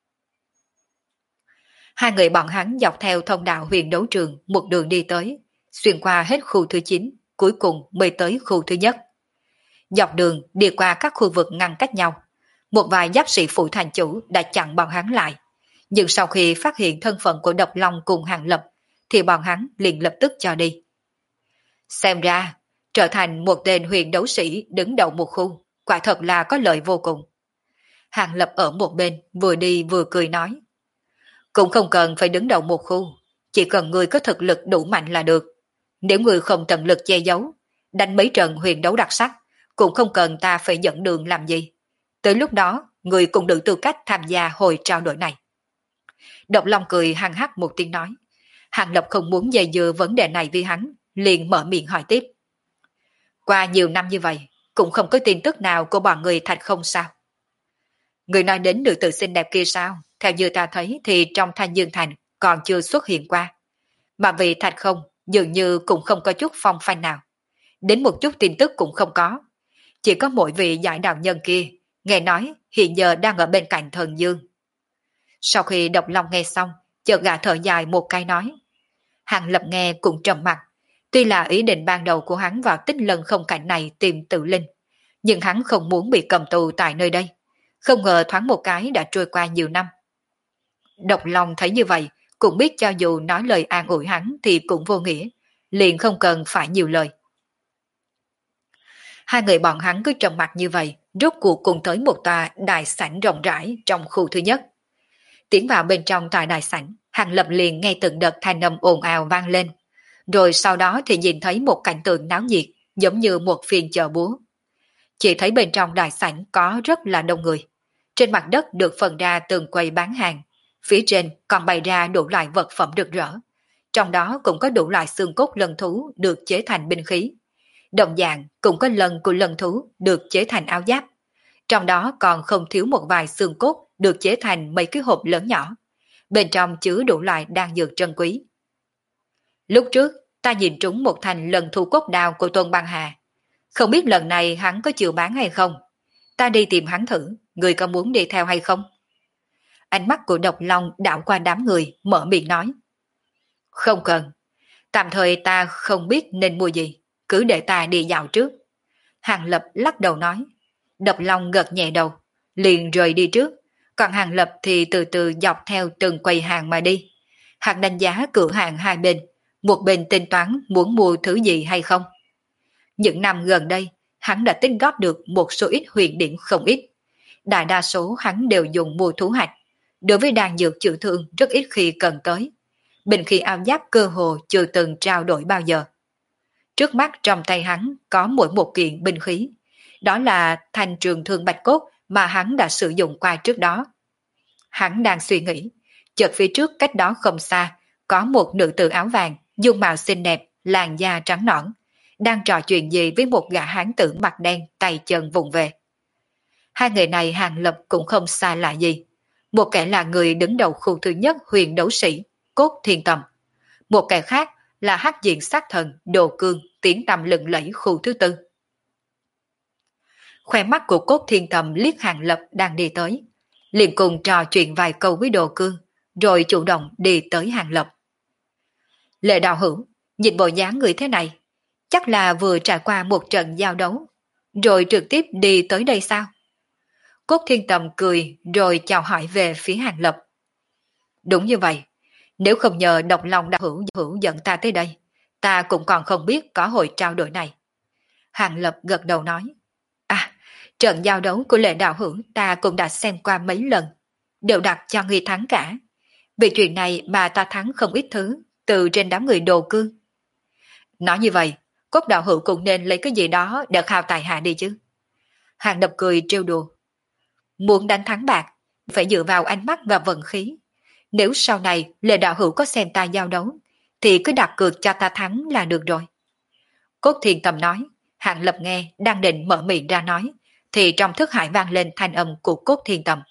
Hai người bọn hắn dọc theo thông đạo huyền đấu trường một đường đi tới, xuyên qua hết khu thứ 9, cuối cùng mới tới khu thứ nhất. Dọc đường đi qua các khu vực ngăn cách nhau, một vài giáp sĩ phụ thành chủ đã chặn bọn hắn lại. Nhưng sau khi phát hiện thân phận của Độc Long cùng Hàng Lập, thì bọn hắn liền lập tức cho đi. Xem ra, trở thành một tên huyền đấu sĩ đứng đầu một khu, quả thật là có lợi vô cùng. Hàng Lập ở một bên, vừa đi vừa cười nói. Cũng không cần phải đứng đầu một khu, chỉ cần người có thực lực đủ mạnh là được. Nếu người không tận lực che giấu, đánh mấy trận huyền đấu đặc sắc, cũng không cần ta phải dẫn đường làm gì. Tới lúc đó, người cũng đủ tư cách tham gia hồi trao đổi này. Độc Long cười hăng hắc một tiếng nói. Hàng Lập không muốn dây dưa vấn đề này với hắn, liền mở miệng hỏi tiếp. Qua nhiều năm như vậy, cũng không có tin tức nào của bọn người thành không sao? Người nói đến nữ tử xinh đẹp kia sao? theo như ta thấy thì trong Thanh Dương Thành còn chưa xuất hiện qua. Mà vì Thạch Không dường như cũng không có chút phong phanh nào. Đến một chút tin tức cũng không có. Chỉ có mỗi vị giải đạo nhân kia, nghe nói hiện giờ đang ở bên cạnh thần dương. Sau khi Độc Long nghe xong, chợt gã thở dài một cái nói. Hàng Lập nghe cũng trầm mặt. Tuy là ý định ban đầu của hắn vào Tích Lân không cảnh này tìm tự linh, nhưng hắn không muốn bị cầm tù tại nơi đây. Không ngờ thoáng một cái đã trôi qua nhiều năm. Độc Long thấy như vậy, cũng biết cho dù nói lời an ủi hắn thì cũng vô nghĩa, liền không cần phải nhiều lời. Hai người bọn hắn cứ trầm mặc như vậy, rốt cuộc cùng tới một tòa đại sảnh rộng rãi trong khu thứ nhất. Tiến vào bên trong tòa đại sảnh, Hàng Lập liền nghe từng đợt thanh âm ồn ào vang lên. Rồi sau đó thì nhìn thấy một cảnh tượng náo nhiệt, giống như một phiên chợ búa. Chỉ thấy bên trong đại sảnh có rất là đông người. Trên mặt đất được phần ra từng quầy bán hàng. Phía trên còn bày ra đủ loại vật phẩm rực rỡ. Trong đó cũng có đủ loại xương cốt lân thú được chế thành binh khí. Đồng dạng cũng có lân của lân thú được chế thành áo giáp. Trong đó còn không thiếu một vài xương cốt được chế thành mấy cái hộp lớn nhỏ. Bên trong chứa đủ loại đan dược trân quý. Lúc trước, ta nhìn trúng một thành lân thu cốt đao của Tôn Băng Hà. Không biết lần này hắn có chịu bán hay không? Ta đi tìm hắn thử, người có muốn đi theo hay không? Ánh mắt của Độc Long đảo qua đám người, mở miệng nói. Không cần, tạm thời ta không biết nên mua gì, cứ để ta đi dạo trước. Hàng Lập lắc đầu nói. Độc Long gật nhẹ đầu, liền rời đi trước, còn Hàng Lập thì từ từ dọc theo từng quầy hàng mà đi. Hắn đánh giá cửa hàng hai bên, một bên tính toán muốn mua thứ gì hay không. Những năm gần đây, hắn đã tích góp được một số ít huyền điểm không ít. Đại đa số hắn đều dùng mua thú hạch. Đối với đan dược chữa thương rất ít khi cần tới. Bình khí áo giáp cơ hồ chưa từng trao đổi bao giờ. Trước mắt trong tay hắn có mỗi một kiện binh khí. Đó là thanh trường thương bạch cốt mà hắn đã sử dụng qua trước đó. Hắn đang suy nghĩ, chợt phía trước cách đó không xa, có một nữ tử áo vàng, dung mạo xinh đẹp, làn da trắng nõn, đang trò chuyện gì với một gã hán tử mặt đen, tay chân vụng về. Hai người này Hàng Lập cũng không xa lạ gì. Một kẻ là người đứng đầu khu thứ nhất huyền đấu sĩ, Cốt Thiên Tầm. Một kẻ khác là hắc diện sát thần, Đồ Cương, tiếng tăm lừng lẫy khu thứ tư. Khoe mắt của Cốt Thiên Tầm liếc Hàng Lập đang đi tới, liền cùng trò chuyện vài câu với Đồ Cương, rồi chủ động đi tới Hàng Lập. Lệ đạo hữu, nhìn bộ dáng người thế này, chắc là vừa trải qua một trận giao đấu, rồi trực tiếp đi tới đây sao? Cốt Thiên Tầm cười rồi chào hỏi về phía Hàng Lập. Đúng như vậy, nếu không nhờ Độc Long đạo hữu dẫn ta tới đây, ta cũng còn không biết có hồi trao đổi này. Hàng Lập gật đầu nói. À, trận giao đấu của Lệ đạo hữu ta cũng đã xem qua mấy lần, đều đặt cho ngươi thắng cả. Vì chuyện này mà ta thắng không ít thứ từ trên đám người Đồ Cương. Nói như vậy, Cốt đạo hữu cũng nên lấy cái gì đó để khao tài hạ đi chứ. Hàng Lập cười trêu đùa. Muốn đánh thắng bạc, phải dựa vào ánh mắt và vận khí. Nếu sau này Lệ đạo hữu có xem ta giao đấu, thì cứ đặt cược cho ta thắng là được rồi. Cốt Thiên Tầm nói. Hàng Lập nghe đang định mở miệng ra nói, thì trong thức hải vang lên thanh âm của Cốt Thiên Tầm.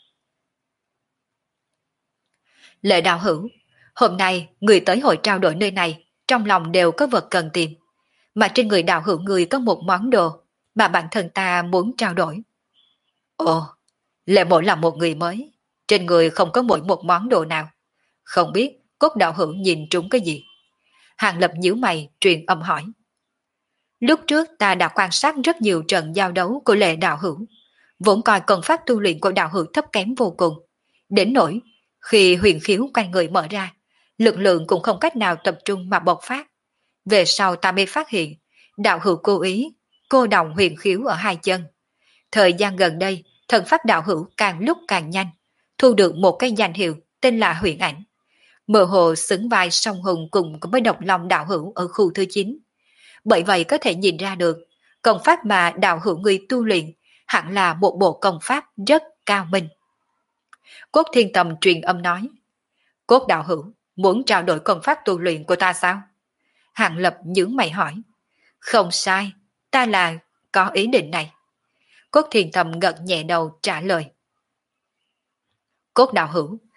Lệ đạo hữu, hôm nay người tới hội trao đổi nơi này, trong lòng đều có vật cần tìm. Mà trên người đạo hữu người có một món đồ mà bản thân ta muốn trao đổi. Ồ, Lệ mộ là một người mới, trên người không có mỗi một món đồ nào. Không biết Cốt đạo hữu nhìn trúng cái gì? Hàng Lập nhíu mày truyền âm hỏi. Lúc trước ta đã quan sát rất nhiều trận giao đấu của Lệ đạo hữu, vốn coi công pháp tu luyện của đạo hữu thấp kém vô cùng. Đến nỗi, khi huyền khiếu quanh người mở ra, lực lượng cũng không cách nào tập trung mà bộc phát. Về sau ta mới phát hiện, đạo hữu cố ý, cô đồng huyền khiếu ở hai chân. Thời gian gần đây, thần pháp đạo hữu càng lúc càng nhanh, thu được một cái danh hiệu tên là Huyền Ảnh. Mơ hồ xứng vai song hùng cùng với Độc Long đạo hữu ở khu thứ 9. Bởi vậy có thể nhìn ra được, công pháp mà đạo hữu người tu luyện hẳn là một bộ công pháp rất cao minh. Cốt Thiên Tầm truyền âm nói. Cốt đạo hữu, muốn trao đổi công pháp tu luyện của ta sao? Hàng Lập nhướng mày hỏi. Không sai, ta là có ý định này. Cốt Thiên Tầm gật nhẹ đầu trả lời. Cốt đạo hữu,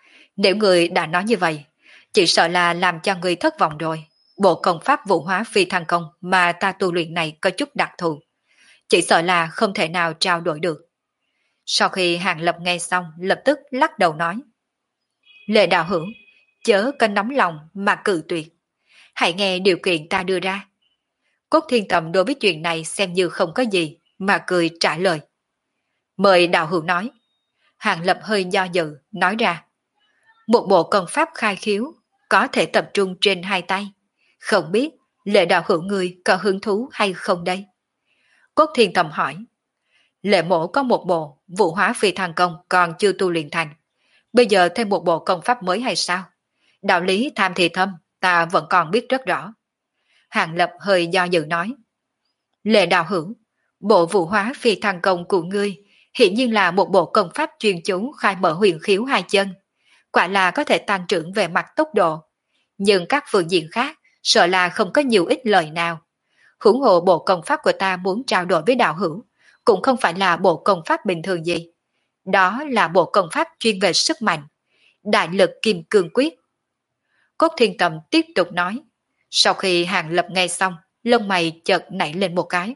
Nếu người đã nói như vậy, chỉ sợ là làm cho người thất vọng rồi. Bộ công pháp vũ hóa phi thăng công mà ta tu luyện này có chút đặc thù. Chỉ sợ là không thể nào trao đổi được. Sau khi Hàng Lập nghe xong, lập tức lắc đầu nói. Lệ đạo hữu, chớ có nóng lòng mà cự tuyệt. Hãy nghe điều kiện ta đưa ra. Cốt Thiên Tầm đối với chuyện này xem như không có gì, mà cười trả lời. Mời đạo hữu nói. Hàng Lập hơi do dự, nói ra. Một bộ công pháp khai khiếu, có thể tập trung trên hai tay. Không biết Lệ đạo hữu người có hứng thú hay không đây? Cốt Thiên Tầm hỏi. Lệ mổ có một bộ vũ hóa phi thăng công còn chưa tu luyện thành. Bây giờ thêm một bộ công pháp mới hay sao? Đạo lý tham thì thâm, ta vẫn còn biết rất rõ. Hàng Lập hơi do dự nói. Lệ đạo hữu, bộ vũ hóa phi thăng công của ngươi hiện nhiên là một bộ công pháp chuyên chú khai mở huyền khiếu hai chân. Quả là có thể tăng trưởng về mặt tốc độ. Nhưng các phương diện khác sợ là không có nhiều ích lợi nào. Huống hồ bộ công pháp của ta muốn trao đổi với đạo hữu cũng không phải là bộ công pháp bình thường gì. Đó là bộ công pháp chuyên về sức mạnh. Đại lực kim cương quyết. Cốt Thiên Tầm tiếp tục nói. Sau khi Hàng Lập nghe xong, lông mày chợt nảy lên một cái.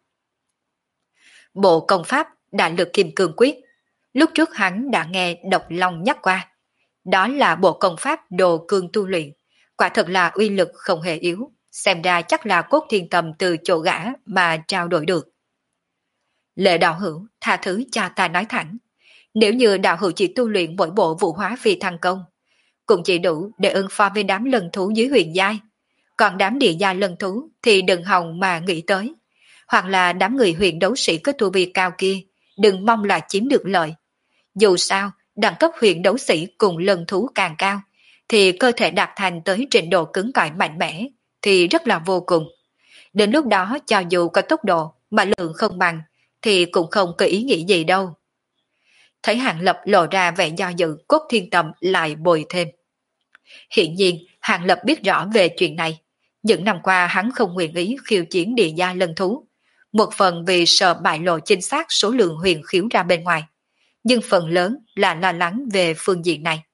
Bộ công pháp đại lực kim cương quyết. Lúc trước hắn đã nghe Độc Long nhắc qua. Đó là bộ công pháp đồ cương tu luyện. Quả thật là uy lực không hề yếu. Xem ra chắc là Cốt Thiên Tầm từ chỗ gã mà trao đổi được. Lệ đạo hữu, tha thứ cho ta nói thẳng. Nếu như đạo hữu chỉ tu luyện mỗi bộ vũ hóa phi thăng công, cũng chỉ đủ để ứng phó với đám lân thú dưới huyền giai. Còn đám địa giai lân thú thì đừng hòng mà nghĩ tới. Hoặc là đám người huyền đấu sĩ có tu vi cao kia, đừng mong là chiếm được lợi. Dù sao, đẳng cấp huyền đấu sĩ cùng lân thú càng cao, thì cơ thể đạt thành tới trình độ cứng cỏi mạnh mẽ, thì rất là vô cùng. Đến lúc đó cho dù có tốc độ mà lượng không bằng, thì cũng không có ý nghĩ gì đâu. Thấy Hàng Lập lộ ra vẻ do dự, Cốt Thiên Tầm lại bồi thêm. Hiện nhiên, Hàng Lập biết rõ về chuyện này. Những năm qua hắn không nguyện ý khiêu chiến địa gia lân thú. Một phần vì sợ bại lộ chính xác số lượng huyền khiếu ra bên ngoài. Nhưng phần lớn là lo lắng về phương diện này.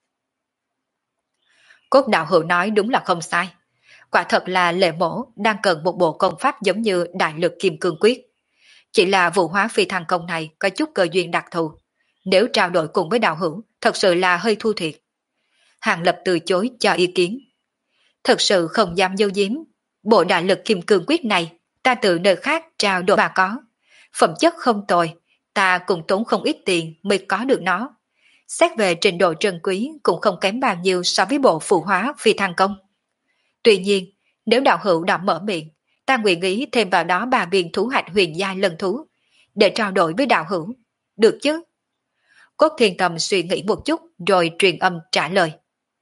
Cốt đạo hữu nói đúng là không sai. Quả thật là Lệ mổ đang cần một bộ công pháp giống như đại lực kim cương quyết. Chỉ là vụ hóa phi thăng công này có chút cơ duyên đặc thù. Nếu trao đổi cùng với đạo hữu, thật sự là hơi thua thiệt. Hàng Lập từ chối cho ý kiến. Thật sự không dám giấu giếm. Bộ đại lực kim cương quyết này, ta từ nơi khác trao đổi mà có. Phẩm chất không tồi, ta cũng tốn không ít tiền mới có được nó. Xét về trình độ trân quý cũng không kém bao nhiêu so với bộ phụ hóa phi thăng công. Tuy nhiên, nếu đạo hữu đã mở miệng, ta nguyện ý thêm vào đó 3 viên thú hạch huyền giai lần thú, để trao đổi với đạo hữu. Được chứ? Cốt Thiên Tầm suy nghĩ một chút rồi truyền âm trả lời.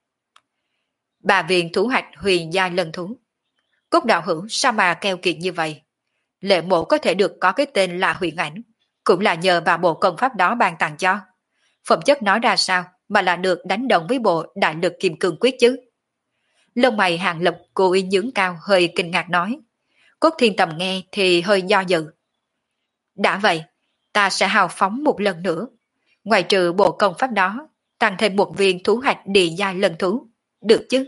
3 viên thú hạch huyền giai lần thú. Cốt đạo hữu sao mà keo kiệt như vậy? Lệ mộ có thể được có cái tên là huyền ảnh, cũng là nhờ vào bộ công pháp đó ban tặng cho. Phẩm chất nói ra sao mà là được đánh đồng với bộ đại lực kim cương quyết chứ? Lông mày Hàng Lập cố ý nhướng cao hơi kinh ngạc nói. Cốt Thiên Tầm nghe thì hơi do dự. Đã vậy, ta sẽ hào phóng một lần nữa. Ngoài trừ bộ công pháp đó, tăng thêm một viên thú hạch địa giai lần thú. Được chứ?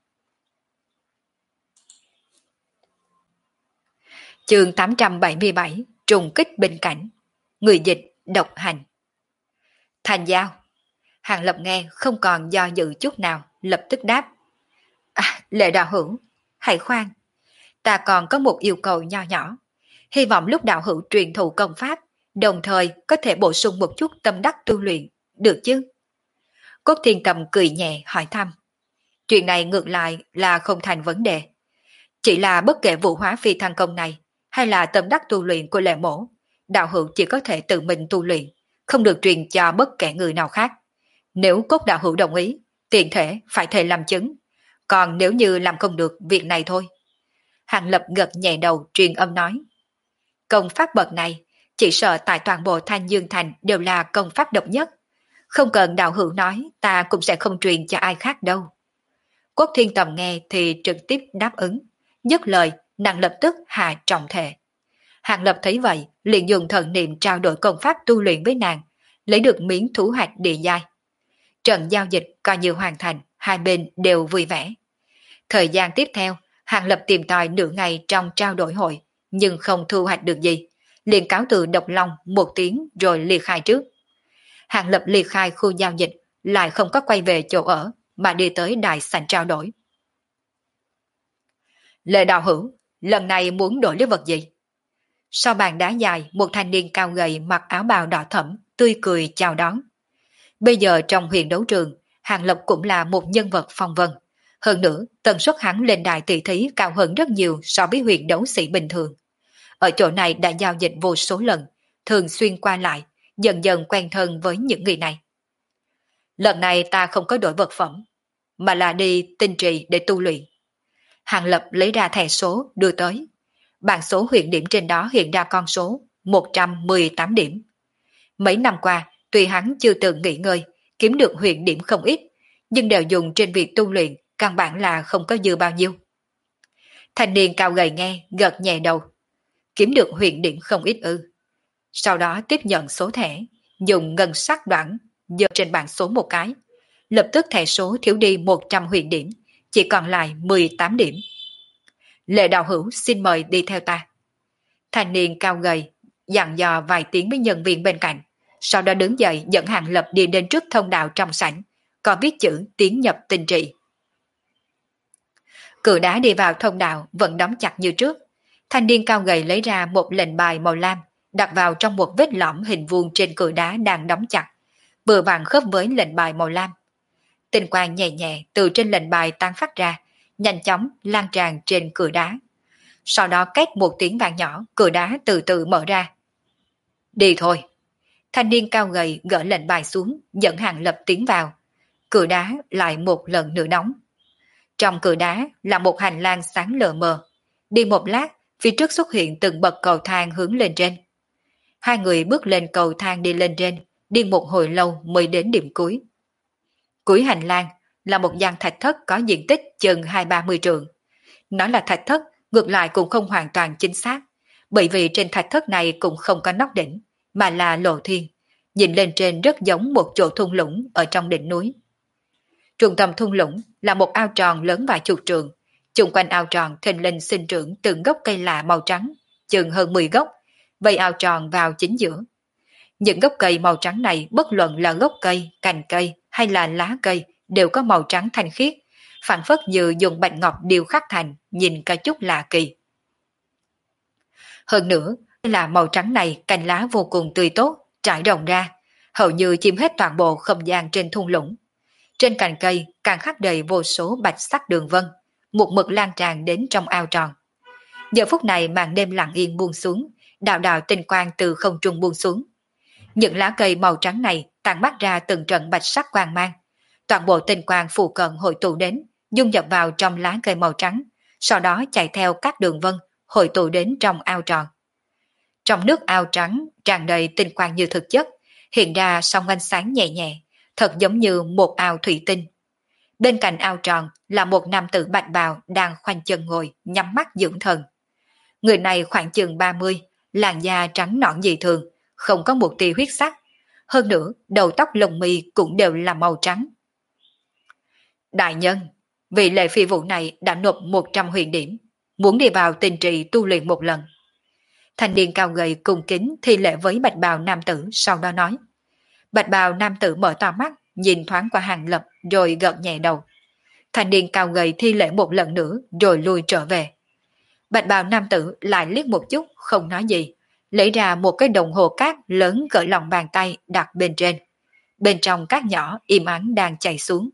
Chương 877 Trùng kích bình cảnh. Người dịch độc hành. Thành giao. Hàng Lập nghe không còn do dự chút nào, lập tức đáp. Lệ đạo hữu, hãy khoan. Ta còn có một yêu cầu nho nhỏ. Hy vọng lúc đạo hữu truyền thụ công pháp, đồng thời có thể bổ sung một chút tâm đắc tu luyện, được chứ? Cốt Thiên Tầm cười nhẹ hỏi thăm. Chuyện này ngược lại là không thành vấn đề. Chỉ là bất kể vụ hóa phi thăng công này, hay là tâm đắc tu luyện của Lệ mổ, đạo hữu chỉ có thể tự mình tu luyện, không được truyền cho bất kể người nào khác. Nếu Cốt đạo hữu đồng ý, tiện thể phải thề làm chứng. Còn nếu như làm không được việc này thôi. Hàng Lập gật nhẹ đầu truyền âm nói. Công pháp bậc này, chỉ sợ tại toàn bộ Thanh Dương Thành đều là công pháp độc nhất. Không cần đạo hữu nói, ta cũng sẽ không truyền cho ai khác đâu. Cốt Thiên Tầm nghe thì trực tiếp đáp ứng. Dứt lời, nàng lập tức hạ trọng thể. Hàng Lập thấy vậy, liền dùng thần niệm trao đổi công pháp tu luyện với nàng, lấy được miếng thú hạch địa giai. trận giao dịch coi như hoàn thành, hai bên đều vui vẻ. Thời gian tiếp theo, Hàng Lập tìm tòi nửa ngày trong trao đổi hội, nhưng không thu hoạch được gì. Liền cáo từ Độc Long một tiếng rồi ly khai trước. Hàng Lập ly khai khu giao dịch, lại không có quay về chỗ ở, mà đi tới đại sảnh trao đổi. Lệ đạo hữu, lần này muốn đổi lấy vật gì? Sau bàn đá dài, một thanh niên cao gầy mặc áo bào đỏ thẫm, tươi cười chào đón. Bây giờ trong huyền đấu trường, Hàng Lập cũng là một nhân vật phong vân. Hơn nữa, tần suất hắn lên đài tỷ thí cao hơn rất nhiều so với huyền đấu sĩ bình thường. Ở chỗ này đã giao dịch vô số lần, thường xuyên qua lại, dần dần quen thân với những người này. Lần này ta không có đổi vật phẩm, mà là đi tinh trì để tu luyện. Hàng Lập lấy ra thẻ số đưa tới. Bảng số huyền điểm trên đó hiện ra con số 118 điểm. Mấy năm qua, tuy hắn chưa từng nghỉ ngơi, kiếm được huyền điểm không ít, nhưng đều dùng trên việc tu luyện, căn bản là không có dư bao nhiêu. Thanh niên cao gầy nghe, gật nhẹ đầu. Kiếm được huyền điểm không ít ư. Sau đó tiếp nhận số thẻ, dùng ngân sắc đoạn, giơ trên bảng số một cái. Lập tức thẻ số thiếu đi 100 huyền điểm, chỉ còn lại 18 điểm. Lệ đạo hữu xin mời đi theo ta. Thanh niên cao gầy, dặn dò vài tiếng với nhân viên bên cạnh, sau đó đứng dậy dẫn Hàng Lập đi đến trước thông đạo trong sảnh, còn viết chữ tiến nhập tinh trị. Cửa đá đi vào thông đạo vẫn đóng chặt như trước. Thanh niên cao gầy lấy ra một lệnh bài màu lam, đặt vào trong một vết lõm hình vuông trên cửa đá đang đóng chặt, vừa vặn khớp với lệnh bài màu lam. Tinh quang nhẹ nhẹ từ trên lệnh bài tan phát ra, nhanh chóng lan tràn trên cửa đá. Sau đó két một tiếng vang nhỏ, cửa đá từ từ mở ra. Đi thôi. Thanh niên cao gầy gỡ lệnh bài xuống, dẫn Hàng Lập tiến vào. Cửa đá lại một lần nữa đóng. Trong cửa đá là một hành lang sáng lờ mờ. Đi một lát, phía trước xuất hiện từng bậc cầu thang hướng lên trên. Hai người bước lên cầu thang đi lên trên, đi một hồi lâu mới đến điểm cuối. Cuối hành lang là một gian thạch thất có diện tích chừng 20-30 trượng. Nói là thạch thất, ngược lại cũng không hoàn toàn chính xác, bởi vì trên thạch thất này cũng không có nóc đỉnh, mà là lộ thiên. Nhìn lên trên rất giống một chỗ thung lũng ở trong đỉnh núi. Trung tâm thung lũng là một ao tròn lớn vài chục trượng. Chung quanh ao tròn thình lình sinh trưởng từng gốc cây lạ màu trắng, chừng hơn 10 gốc, vây ao tròn vào chính giữa. Những gốc cây màu trắng này bất luận là gốc cây, cành cây hay là lá cây đều có màu trắng thanh khiết, phản phất như dùng bạch ngọc điêu khắc thành, nhìn có chút lạ kỳ. Hơn nữa là màu trắng này cành lá vô cùng tươi tốt, trải rộng ra, hầu như chiếm hết toàn bộ không gian trên thung lũng. Trên cành cây càng khắc đầy vô số bạch sắc đường vân, một mực lan tràn đến trong ao tròn. Giờ phút này màn đêm lặng yên buông xuống, đạo đạo tinh quang từ không trung buông xuống. Những lá cây màu trắng này tản mát ra từng trận bạch sắc quang mang. Toàn bộ tinh quang phù cận hội tụ đến, dung nhập vào trong lá cây màu trắng, sau đó chạy theo các đường vân, hội tụ đến trong ao tròn. Trong nước ao trắng tràn đầy tinh quang như thực chất, hiện ra song ánh sáng nhẹ nhẹ, thật giống như một ao thủy tinh. Bên cạnh ao tròn là một nam tử bạch bào đang khoanh chân ngồi, nhắm mắt dưỡng thần. Người này khoảng chừng 30, làn da trắng nõn dị thường, không có một tia huyết sắc. Hơn nữa, đầu tóc lông mi cũng đều là màu trắng. Đại nhân, vị lệ phi vụ này đã nộp 100 huyền điểm, muốn đi vào tinh trì tu luyện một lần. Thanh niên cao gầy cung kính thi lễ với bạch bào nam tử, sau đó nói. Bạch bào nam tử mở to mắt, nhìn thoáng qua Hàng Lập rồi gật nhẹ đầu. Thanh niên cao gầy thi lễ một lần nữa rồi lui trở về. Bạch bào nam tử lại liếc một chút, không nói gì, lấy ra một cái đồng hồ cát lớn cỡ lòng bàn tay đặt bên trên. Bên trong cát nhỏ im ắng đang chảy xuống.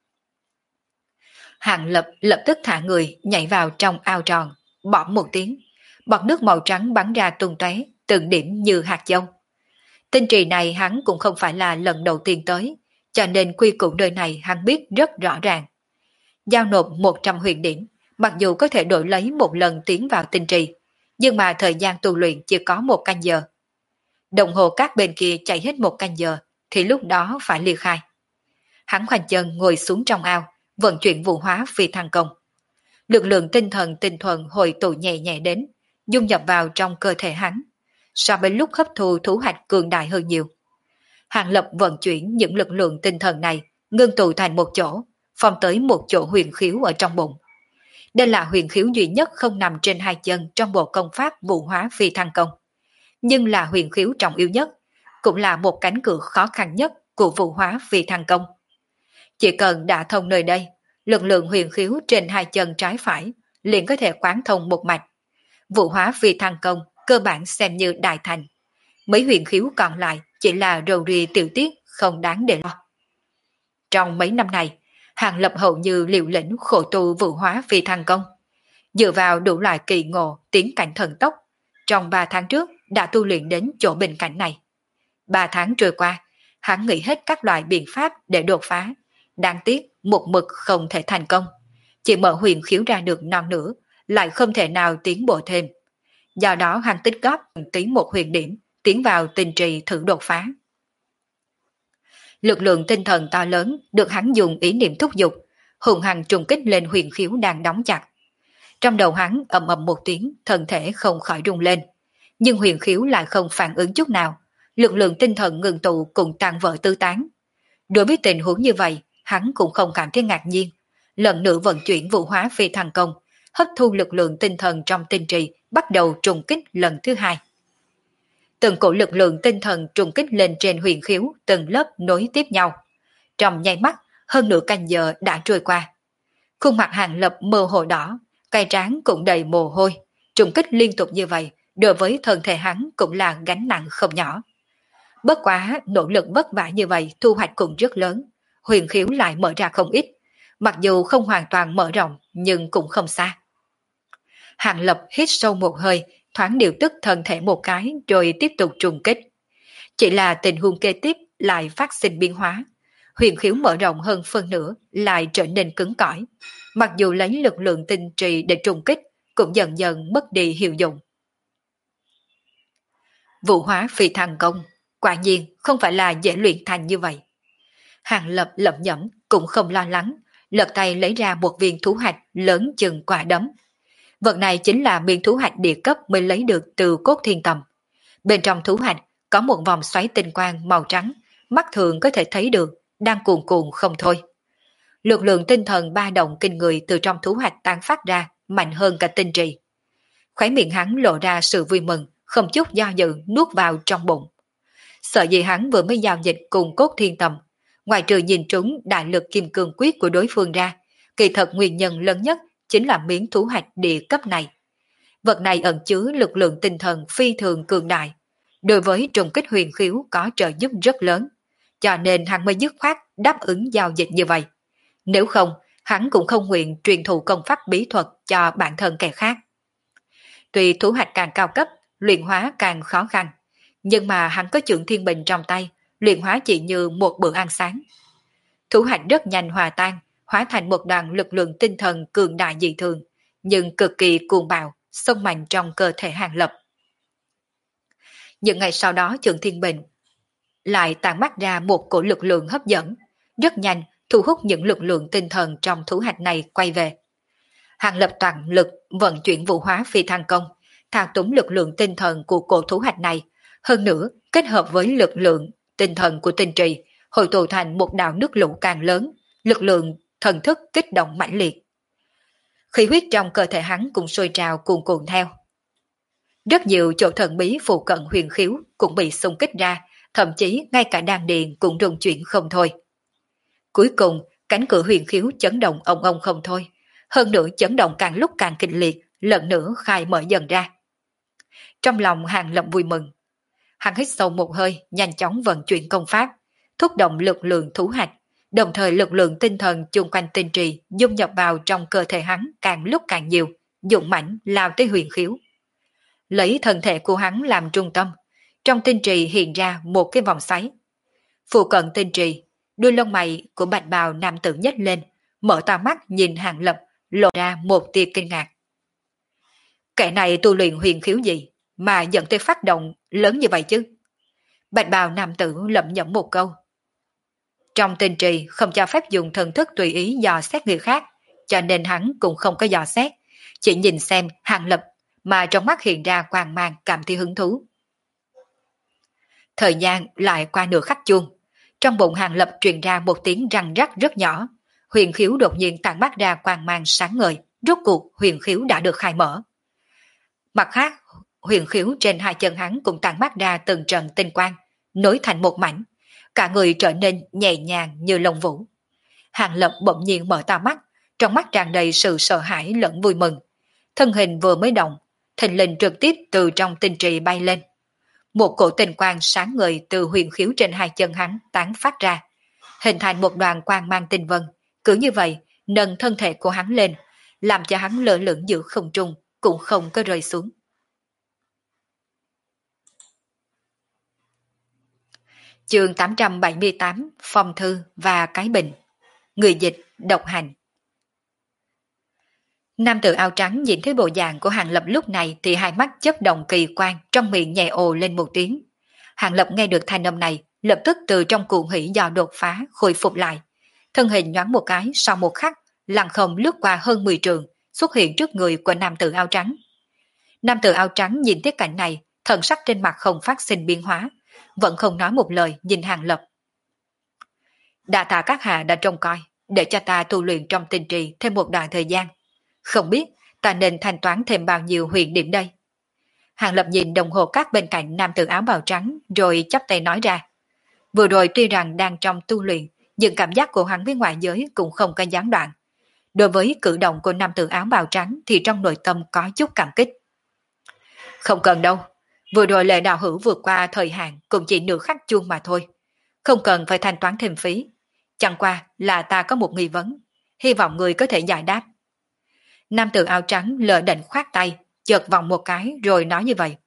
Hàng Lập lập tức thả người nhảy vào trong ao tròn, bõm một tiếng, bọt nước màu trắng bắn ra tung tóe, từng điểm như hạt châu. Tinh trì này hắn cũng không phải là lần đầu tiên tới, cho nên quy củ nơi này hắn biết rất rõ ràng. Giao nộp 100 huyền điểm, mặc dù có thể đổi lấy một lần tiến vào tinh trì, nhưng mà thời gian tu luyện chỉ có 1 canh giờ. Đồng hồ cát bên kia chạy hết 1 canh giờ, thì lúc đó phải ly khai. Hắn khoanh chân ngồi xuống trong ao, vận chuyển vụ hóa phi thăng công. Lực lượng tinh thần tinh thuần hồi tụ nhẹ nhẹ đến, dung nhập vào trong cơ thể hắn, so với lúc hấp thu thú hạch cường đại hơn nhiều. Hàng Lập vận chuyển những lực lượng tinh thần này, ngưng tụ thành một chỗ, phong tới một chỗ huyền khiếu ở trong bụng. Đây là huyền khiếu duy nhất không nằm trên hai chân trong bộ công pháp vụ hóa phi thăng công, nhưng là huyền khiếu trọng yếu nhất, cũng là một cánh cửa khó khăn nhất của vụ hóa phi thăng công. Chỉ cần đã thông nơi đây, lực lượng huyền khiếu trên hai chân trái phải liền có thể quán thông một mạch. Vụ hóa phi thăng công cơ bản xem như đại thành. Mấy huyền khiếu còn lại chỉ là rầu ri tiểu tiết không đáng để lo. Trong mấy năm này, Hàng Lập hầu như liều lĩnh khổ tu vụ hóa phi thăng công. Dựa vào đủ loại kỳ ngộ tiến cảnh thần tốc, trong 3 tháng trước đã tu luyện đến chỗ bình cảnh này. 3 tháng trôi qua, hắn nghĩ hết các loại biện pháp để đột phá. Đáng tiếc một mực không thể thành công. Chỉ mở huyền khiếu ra được non nữa, lại không thể nào tiến bộ thêm. Do đó hắn tích góp tí một huyền điểm, tiến vào tinh trì thử đột phá. Lực lượng tinh thần to lớn được hắn dùng ý niệm thúc giục, hùng hằng trùng kích lên huyền khiếu đang đóng chặt. Trong đầu hắn ầm ầm một tiếng, thân thể không khỏi rung lên. Nhưng huyền khiếu lại không phản ứng chút nào, lực lượng tinh thần ngừng tụ cùng tan vỡ tứ tán. Đối với tình huống như vậy, hắn cũng không cảm thấy ngạc nhiên. Lần nữa vận chuyển vụ hóa phi thăng công, hấp thu lực lượng tinh thần trong tinh trì, bắt đầu trùng kích lần thứ 2. Từng cổ lực lượng tinh thần trùng kích lên trên huyền khiếu, từng lớp nối tiếp nhau. Trong nháy mắt, hơn nửa canh giờ đã trôi qua. Khuôn mặt Hàng Lập mơ hồ đỏ, cái trán cũng đầy mồ hôi. Trùng kích liên tục như vậy, đối với thân thể hắn cũng là gánh nặng không nhỏ. Bất quá, nỗ lực vất vả như vậy thu hoạch cũng rất lớn. Huyền khiếu lại mở ra không ít. Mặc dù không hoàn toàn mở rộng, nhưng cũng không xa. Hàng Lập hít sâu một hơi, thoáng điều tức thân thể một cái rồi tiếp tục trùng kích. Chỉ là tình huống kế tiếp lại phát sinh biến hóa. Huyền khiếu mở rộng hơn phân nửa lại trở nên cứng cỏi. Mặc dù lấy lực lượng tinh trì để trùng kích, cũng dần dần mất đi hiệu dụng. Vụ hóa phi thăng công, quả nhiên không phải là dễ luyện thành như vậy. Hàng Lập lẩm nhẩm cũng không lo lắng, lật tay lấy ra một viên thú hạch lớn chừng quả đấm. Vật này chính là viên thú hạch địa cấp mới lấy được từ cốt thiên tầm. Bên trong thú hạch có một vòng xoáy tinh quang màu trắng, mắt thường có thể thấy được, đang cuồn cuộn không thôi. Lực lượng tinh thần ba động kinh người từ trong thú hạch tán phát ra, mạnh hơn cả tinh trì. Khóe miệng hắn lộ ra sự vui mừng, không chút do dự nuốt vào trong bụng. Sợ gì hắn vừa mới giao dịch cùng cốt thiên tầm, ngoài trừ nhìn trúng đại lực kim cương quyết của đối phương ra, kỳ thật nguyên nhân lớn nhất chính là miếng thú hạch địa cấp này. Vật này ẩn chứa lực lượng tinh thần phi thường cường đại, đối với trùng kích huyền khiếu có trợ giúp rất lớn, cho nên hắn mới dứt khoát đáp ứng giao dịch như vậy. Nếu không, hắn cũng không nguyện truyền thụ công pháp bí thuật cho bản thân kẻ khác. Tuy thú hạch càng cao cấp, luyện hóa càng khó khăn, nhưng mà hắn có chưởng thiên bình trong tay, luyện hóa chỉ như một bữa ăn sáng. Thú hạch rất nhanh hòa tan, hóa thành một đoàn lực lượng tinh thần cường đại dị thường, nhưng cực kỳ cuồng bạo, xông mạnh trong cơ thể Hàng Lập. Những ngày sau đó chưởng thiên bình lại tản mát ra một cổ lực lượng hấp dẫn, rất nhanh thu hút những lực lượng tinh thần trong thú hạch này quay về. Hàng Lập toàn lực vận chuyển vụ hóa phi thăng công, thao túng lực lượng tinh thần của cổ thú hạch này, hơn nữa kết hợp với lực lượng tinh thần của tinh trì, hội tụ thành một đạo nước lũ càng lớn, lực lượng thần thức kích động mãnh liệt. Khí huyết trong cơ thể hắn cũng sôi trào cuồn cuộn theo. Rất nhiều chỗ thần bí phụ cận huyền khiếu cũng bị xung kích ra, thậm chí ngay cả đan điền cũng rung chuyển không thôi. Cuối cùng, cánh cửa huyền khiếu chấn động ong ong không thôi, hơn nữa chấn động càng lúc càng kịch liệt, lần nữa khai mở dần ra. Trong lòng Hàng Lập vui mừng, hắn hít sâu một hơi, nhanh chóng vận chuyển công pháp, thúc động lực lượng thú hạch, đồng thời lực lượng tinh thần chung quanh tinh trì dung nhập vào trong cơ thể hắn càng lúc càng nhiều, dũng mãnh lao tới huyền khiếu. Lấy thân thể của hắn làm trung tâm, trong tinh trì hiện ra một cái vòng xoáy. Phụ cận tinh trì, đuôi lông mày của bạch bào nam tử nhếch lên, mở to mắt nhìn Hàng Lập, lộ ra một tia kinh ngạc. Kẻ này tu luyện huyền khiếu gì mà dẫn tới phát động lớn như vậy chứ? Bạch bào nam tử lẩm nhẩm một câu. Trong tinh trì không cho phép dùng thần thức tùy ý dò xét người khác, cho nên hắn cũng không có dò xét, chỉ nhìn xem Hàng Lập mà trong mắt hiện ra quang mang cảm thấy hứng thú. Thời gian lại qua nửa khắc chuông, Trong bụng Hàng Lập truyền ra một tiếng răng rắc rất nhỏ, huyền khiếu đột nhiên tản mát ra quang mang sáng ngời, rốt cuộc huyền khiếu đã được khai mở. Mặt khác, huyền khiếu trên hai chân hắn cũng tản mát ra từng trận tinh quang, nối thành một mảnh, cả người trở nên nhẹ nhàng như lông vũ. Hàng Lập bỗng nhiên mở to mắt, trong mắt tràn đầy sự sợ hãi lẫn vui mừng. Thân hình vừa mới động, thình lình trực tiếp từ trong tinh trì bay lên. Một cổ tinh quang sáng ngời từ huyền khiếu trên hai chân hắn tán phát ra, hình thành một đoàn quang mang tinh vân, cứ như vậy nâng thân thể của hắn lên, làm cho hắn lơ lửng giữa không trung, cũng không có rơi xuống. Chương 878 Phong thư và cái bình. Người dịch độc hành. Nam tử áo trắng nhìn thấy bộ dạng của Hàng Lập lúc này thì hai mắt chớp động kỳ quan, trong miệng nhẹ ồ lên một tiếng. Hàng Lập nghe được thanh âm này, lập tức từ trong cuồng hỉ do đột phá khôi phục lại. Thân hình nhoáng một cái, sau một khắc, lăng không lướt qua hơn 10 trường, xuất hiện trước người của nam tử áo trắng. Nam tử áo trắng nhìn thấy cảnh này, thần sắc trên mặt không phát sinh biến hóa, vẫn không nói một lời nhìn Hàng Lập. Đa tạ các hạ đã trông coi, để cho ta tu luyện trong tinh trì thêm một đoạn thời gian. Không biết ta nên thanh toán thêm bao nhiêu huyền điểm đây? Hàng Lập nhìn đồng hồ cát bên cạnh nam tử áo bào trắng rồi chắp tay nói ra. Vừa rồi tuy rằng đang trong tu luyện, nhưng cảm giác của hắn với ngoại giới cũng không có gián đoạn. Đối với cử động của nam tử áo bào trắng thì trong nội tâm có chút cảm kích. Không cần đâu, vừa rồi Lệ đạo hữu vượt qua thời hạn cũng chỉ nửa khắc chuông mà thôi. Không cần phải thanh toán thêm phí. Chẳng qua là ta có một nghi vấn, hy vọng người có thể giải đáp. Nam tử áo trắng lờ đệnh khoát tay, chợt vòng một cái rồi nói như vậy.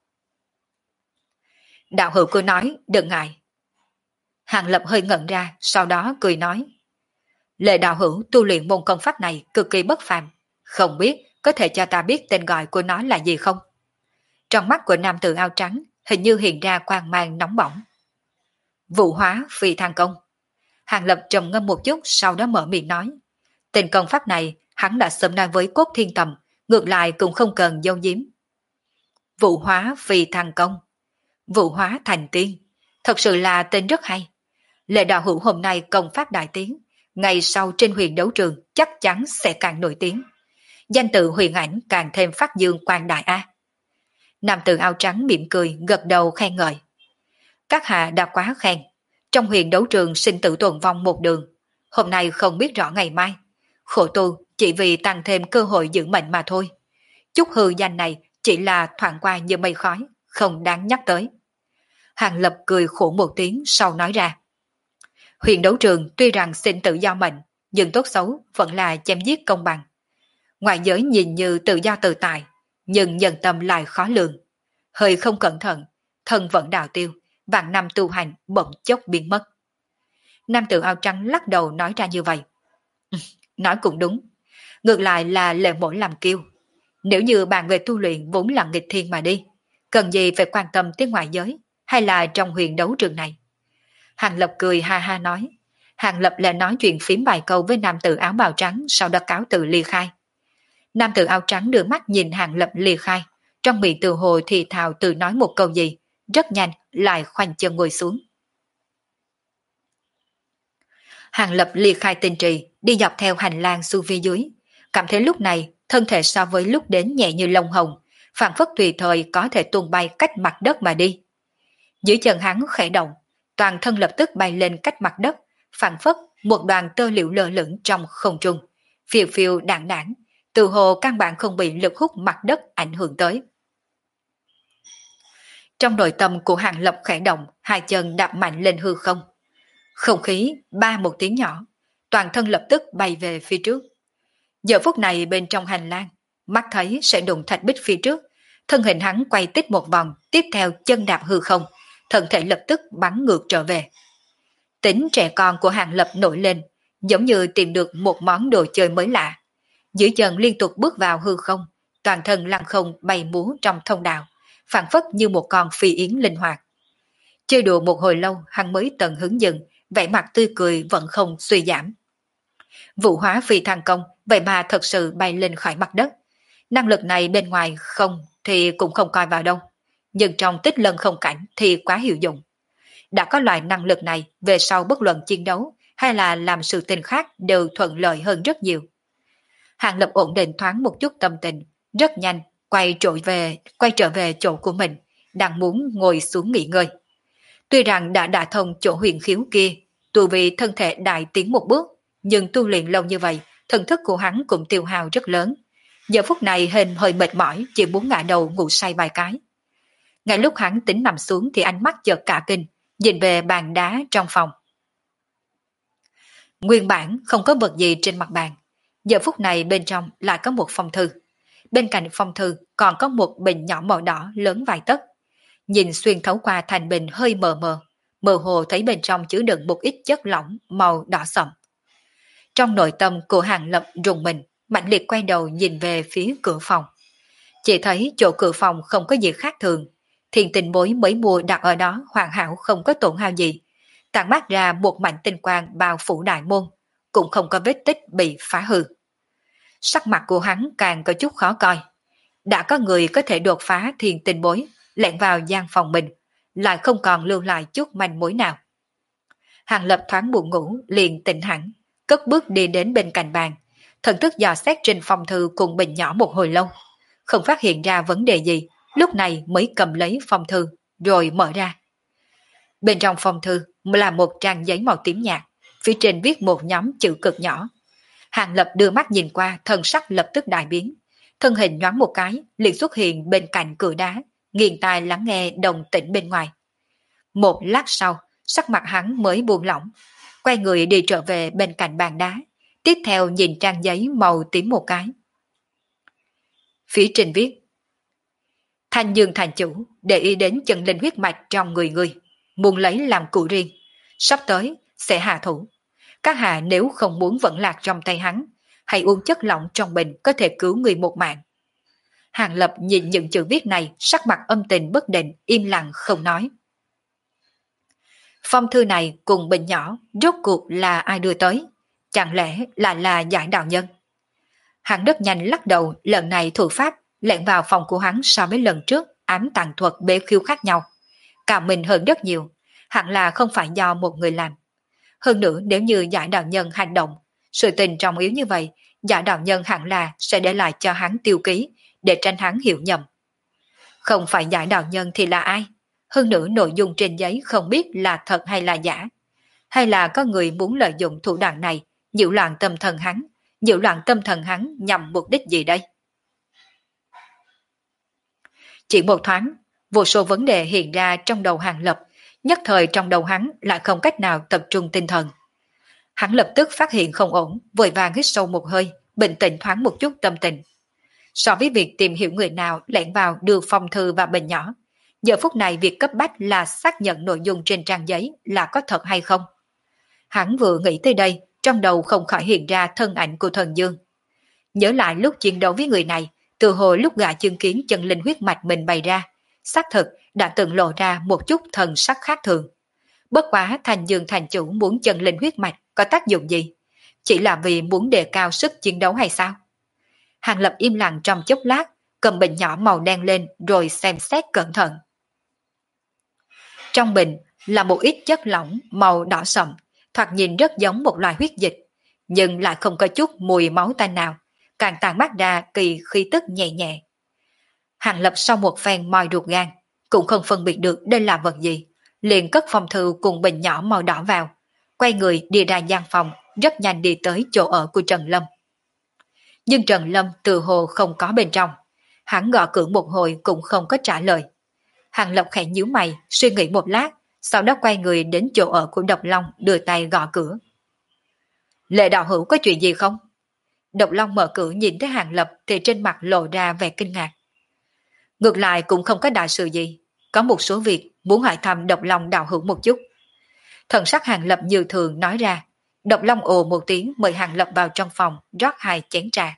Đạo hữu cứ nói, đừng ngại. Hàng Lập hơi ngẩn ra, sau đó cười nói. Lệ đạo hữu tu luyện môn công pháp này cực kỳ bất phàm, không biết có thể cho ta biết tên gọi của nó là gì không? Trong mắt của nam tử áo trắng hình như hiện ra quang mang nóng bỏng. Vụ hóa phi thăng công. Hàng Lập trầm ngâm một chút, sau đó mở miệng nói. Tên công pháp này hắn đã sớm nói với Cốt Thiên Tầm, ngược lại cũng không cần giấu giếm. Vụ hóa phi thăng công, vụ hóa thành tiên, thật sự là tên rất hay. Lệ đạo hữu hôm nay công pháp đại tiến, ngày sau trên huyền đấu trường chắc chắn sẽ càng nổi tiếng. Danh tự huyền ảnh càng thêm phát dương quang đại a. Nam tử áo trắng mỉm cười, gật đầu khen ngợi. Các hạ đã quá khen, trong huyền đấu trường sinh tử tồn vong một đường, hôm nay không biết rõ ngày mai. Khổ tu chỉ vì tăng thêm cơ hội giữ mệnh mà thôi. Chút hư danh này chỉ là thoảng qua như mây khói, không đáng nhắc tới. Hàng Lập cười khổ một tiếng sau nói ra. Huyền đấu trường tuy rằng sinh tử do mệnh, nhưng tốt xấu vẫn là chém giết công bằng. Ngoại giới nhìn như tự do tự tại, nhưng nhân tâm lại khó lường. Hơi không cẩn thận, thân vẫn đào tiêu, vạn năm tu hành bỗng chốc biến mất. Nam tử áo trắng lắc đầu nói ra như vậy. Nói cũng đúng, ngược lại là Lệ mổ làm kiêu. Nếu như bàn về tu luyện vốn là nghịch thiên mà đi, cần gì phải quan tâm tới ngoại giới, hay là trong huyền đấu trường này? Hàng Lập cười ha ha nói. Hàng Lập lại nói chuyện phím vài câu với nam tử áo bào trắng, sau đó cáo từ ly khai. Nam tử áo trắng đưa mắt nhìn Hàng Lập ly khai, trong miệng từ hồ thì thào tự nói một câu gì, rất nhanh lại khoanh chân ngồi xuống. Hàng Lập ly khai tinh trì, đi dọc theo hành lang xuống phía dưới, cảm thấy lúc này thân thể so với lúc đến nhẹ như lông hồng, phảng phất tùy thời có thể tung bay cách mặt đất mà đi. Dưới chân hắn khẽ động, toàn thân lập tức bay lên cách mặt đất, phảng phất một đoàn tơ liễu lơ lửng trong không trung, phiêu phiêu đãng đãng, từ hồ căn bản không bị lực hút mặt đất ảnh hưởng tới. Trong nội tâm của Hàng Lập khẽ động, hai chân đạp mạnh lên hư không. Không khí ba một tiếng nhỏ, toàn thân lập tức bay về phía trước. Giờ phút này bên trong hành lang, mắt thấy sẽ đụng thạch bích phía trước, thân hình hắn quay tít một vòng, tiếp theo chân đạp hư không, thân thể lập tức bắn ngược trở về. Tính trẻ con của Hàng Lập nổi lên, giống như tìm được một món đồ chơi mới lạ. Dưới chân liên tục bước vào hư không, toàn thân lăng không bay múa trong thông đạo, phảng phất như một con phi yến linh hoạt. Chơi đùa một hồi lâu, hắn mới tận hứng dừng, vẻ mặt tươi cười vẫn không suy giảm. Vụ hóa phi thăng công, vậy mà thật sự bay lên khỏi mặt đất. Năng lực này bên ngoài không thì cũng không coi vào đâu, nhưng trong tích lân không cảnh thì quá hiệu dụng. đã có loại năng lực này về sau bất luận chiến đấu hay là làm sự tình khác đều thuận lợi hơn rất nhiều. Hàng Lập ổn định thoáng một chút tâm tình, rất nhanh quay trở về chỗ của mình, đang muốn ngồi xuống nghỉ ngơi. Tuy rằng đã đả thông chỗ huyền khiếu kia, tu vì thân thể đại tiến một bước, nhưng tu luyện lâu như vậy, thần thức của hắn cũng tiêu hao rất lớn. Giờ phút này hình hơi mệt mỏi, chỉ muốn ngã đầu ngủ say vài cái. Ngay lúc hắn tính nằm xuống thì ánh mắt chợt cả kinh, nhìn về bàn đá trong phòng. Nguyên bản không có vật gì trên mặt bàn, giờ phút này bên trong lại có một phong thư. Bên cạnh phong thư còn có một bình nhỏ màu đỏ lớn vài tấc. Nhìn xuyên thấu qua thành bình hơi mờ mờ, mơ hồ thấy bên trong chứa đựng một ít chất lỏng màu đỏ sậm. Trong nội tâm của Hàng Lập rùng mình, mạnh liệt quay đầu nhìn về phía cửa phòng. Chỉ thấy chỗ cửa phòng không có gì khác thường, thiền tình bối mới mua đặt ở đó hoàn hảo không có tổn hao gì, tản mát ra một mảnh tinh quang bao phủ đại môn, cũng không có vết tích bị phá hư. Sắc mặt của hắn càng có chút khó coi. Đã có người có thể đột phá thiền tình bối, lẻn vào gian phòng mình, lại không còn lưu lại chút manh mối nào. Hàng Lập thoáng buồn ngủ, liền tỉnh hẳn, cất bước đi đến bên cạnh bàn, thần thức dò xét trên phòng thư cùng bình nhỏ một hồi lâu, không phát hiện ra vấn đề gì, lúc này mới cầm lấy phong thư, rồi mở ra. Bên trong phong thư là một trang giấy màu tím nhạt, phía trên viết một nhóm chữ cực nhỏ. Hàng Lập đưa mắt nhìn qua, thần sắc lập tức đại biến, thân hình nhoáng một cái, liền xuất hiện bên cạnh cửa đá, nghiêng tai lắng nghe động tĩnh bên ngoài. Một lát sau, sắc mặt hắn mới buông lỏng, quay người đi trở về bên cạnh bàn đá, tiếp theo nhìn trang giấy màu tím một cái. Phía trên viết: Thanh Dương thành chủ để ý đến chân linh huyết mạch trong người ngươi, muốn lấy làm của riêng, sắp tới sẽ hạ thủ. Các hạ nếu không muốn vẫn lạc trong tay hắn, hãy uống chất lỏng trong bình có thể cứu người một mạng. Hàng Lập nhìn những chữ viết này, sắc mặt âm tình bất định, im lặng không nói. Phong thư này cùng bình nhỏ, rốt cuộc là ai đưa tới? Chẳng lẽ là Giải đạo nhân? Hắn rất nhanh lắc đầu, lần này thủ pháp lẻn vào phòng của hắn so với lần trước ám tàng thuật bế khiêu khác nhau. Cả mình hơn rất nhiều, hẳn là không phải do một người làm. Hơn nữa nếu như Giải đạo nhân hành động, sự tình trọng yếu như vậy, Giải đạo nhân hẳn là sẽ để lại cho hắn tiêu ký, để tránh hắn hiểu nhầm. Không phải Giải đạo nhân thì là ai? Hơn nữa nội dung trên giấy không biết là thật hay là giả. Hay là có người muốn lợi dụng thủ đoạn này, nhiễu loạn tâm thần hắn nhằm mục đích gì đây? Chỉ một thoáng, vô số vấn đề hiện ra trong đầu Hàng Lập, nhất thời trong đầu hắn lại không cách nào tập trung tinh thần. Hắn lập tức phát hiện không ổn, vội vàng hít sâu một hơi, bình tĩnh thoáng một chút tâm tình. So với việc tìm hiểu người nào lẻn vào đưa phong thư và bình nhỏ, giờ phút này việc cấp bách là xác nhận nội dung trên trang giấy là có thật hay không. Hắn vừa nghĩ tới đây, trong đầu không khỏi hiện ra thân ảnh của Thần Dương. Nhớ lại lúc chiến đấu với người này, từ hồi lúc gã chứng kiến chân linh huyết mạch mình bày ra, xác thực đã từng lộ ra một chút thần sắc khác thường. Bất quá Thanh Dương thành chủ muốn chân linh huyết mạch có tác dụng gì? Chỉ là vì muốn đề cao sức chiến đấu hay sao? Hàng Lập im lặng trong chốc lát, cầm bình nhỏ màu đen lên rồi xem xét cẩn thận. Trong bình là một ít chất lỏng màu đỏ sậm, thoạt nhìn rất giống một loại huyết dịch, nhưng lại không có chút mùi máu tanh nào, càng tàn mát ra kỳ khí tức nhẹ nhẹ. Hàng Lập sau một phen moi ruột gan, cũng không phân biệt được đây là vật gì, liền cất phong thư cùng bình nhỏ màu đỏ vào, quay người đi ra gian phòng, rất nhanh đi tới chỗ ở của Trần Lâm. Nhưng Trần Lâm từ hồ không có bên trong, hắn gõ cửa một hồi cũng không có trả lời. Hàng Lập khẽ nhíu mày, suy nghĩ một lát, sau đó quay người đến chỗ ở của Độc Long, đưa tay gõ cửa. Lệ đạo hữu có chuyện gì không? Độc Long mở cửa nhìn thấy Hàng Lập thì trên mặt lộ ra vẻ kinh ngạc. Ngược lại cũng không có đại sự gì, có một số việc muốn hỏi thăm Độc Long đạo hữu một chút. Thần sắc Hàng Lập như thường nói ra. Độc Long ồ một tiếng mời Hàng Lập vào trong phòng, rót 2 chén trà.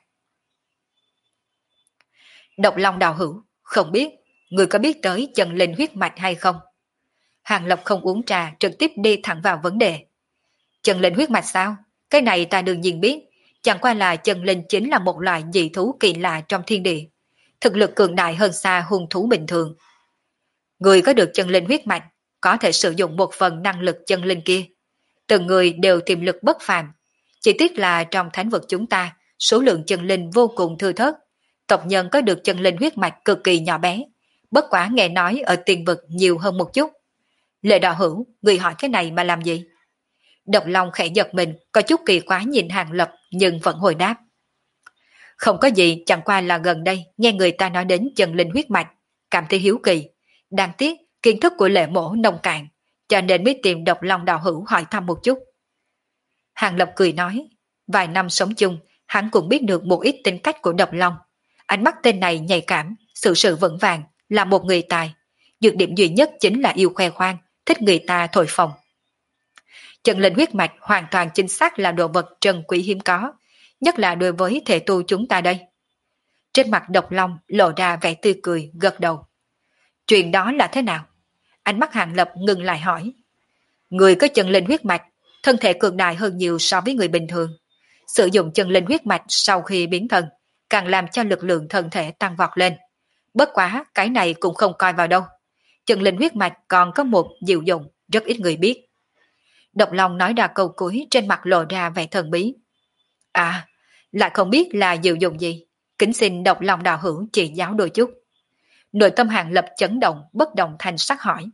Độc Long đạo hữu, không biết người có biết tới chân linh huyết mạch hay không? Hàng Lập không uống trà, trực tiếp đi thẳng vào vấn đề. Chân linh huyết mạch sao? Cái này ta đương nhiên biết, chẳng qua là chân linh chính là một loại dị thú kỳ lạ trong thiên địa, thực lực cường đại hơn xa hung thú bình thường. Người có được chân linh huyết mạch, có thể sử dụng một phần năng lực chân linh kia. Từng người đều tiềm lực bất phàm. Chỉ tiếc là trong thánh vực chúng ta, số lượng chân linh vô cùng thưa thớt. Tộc nhân có được chân linh huyết mạch cực kỳ nhỏ bé. Bất quá nghe nói ở tiền vực nhiều hơn một chút. Lệ đạo hữu, người hỏi cái này mà làm gì? Độc Long khẽ giật mình, có chút kỳ quái nhìn Hàng Lập nhưng vẫn hồi đáp. Không có gì, chẳng qua là gần đây nghe người ta nói đến chân linh huyết mạch, cảm thấy hiếu kỳ. Đáng tiếc, kiến thức của Lệ mổ nông cạn, cho nên mới tìm Độc Long đạo hữu hỏi thăm một chút. Hàng Lập cười nói, vài năm sống chung, hắn cũng biết được một ít tính cách của Độc Long. Ánh mắt tên này nhạy cảm, sự vững vàng, là một người tài. Nhược điểm duy nhất chính là yêu khoe khoang, thích người ta thổi phồng. Chân linh huyết mạch hoàn toàn chính xác là đồ vật trân quý hiếm có, nhất là đối với thể tu chúng ta đây. Trên mặt Độc Long lộ ra vẻ tươi cười, gật đầu. Chuyện đó là thế nào? Ánh mắt Hàng Lập ngừng lại hỏi. Người có chân linh huyết mạch, thân thể cường đại hơn nhiều so với người bình thường. Sử dụng chân linh huyết mạch sau khi biến thân, càng làm cho lực lượng thân thể tăng vọt lên. Bất quá, cái này cũng không coi vào đâu. Chân linh huyết mạch còn có một diệu dụng, rất ít người biết. Độc Long nói ra câu cuối, trên mặt lộ ra vẻ thần bí. À, lại không biết là diệu dụng gì. Kính xin Độc Long đạo hữu chỉ giáo đôi chút. Nội tâm Hàng Lập chấn động, bất động thanh sắc hỏi.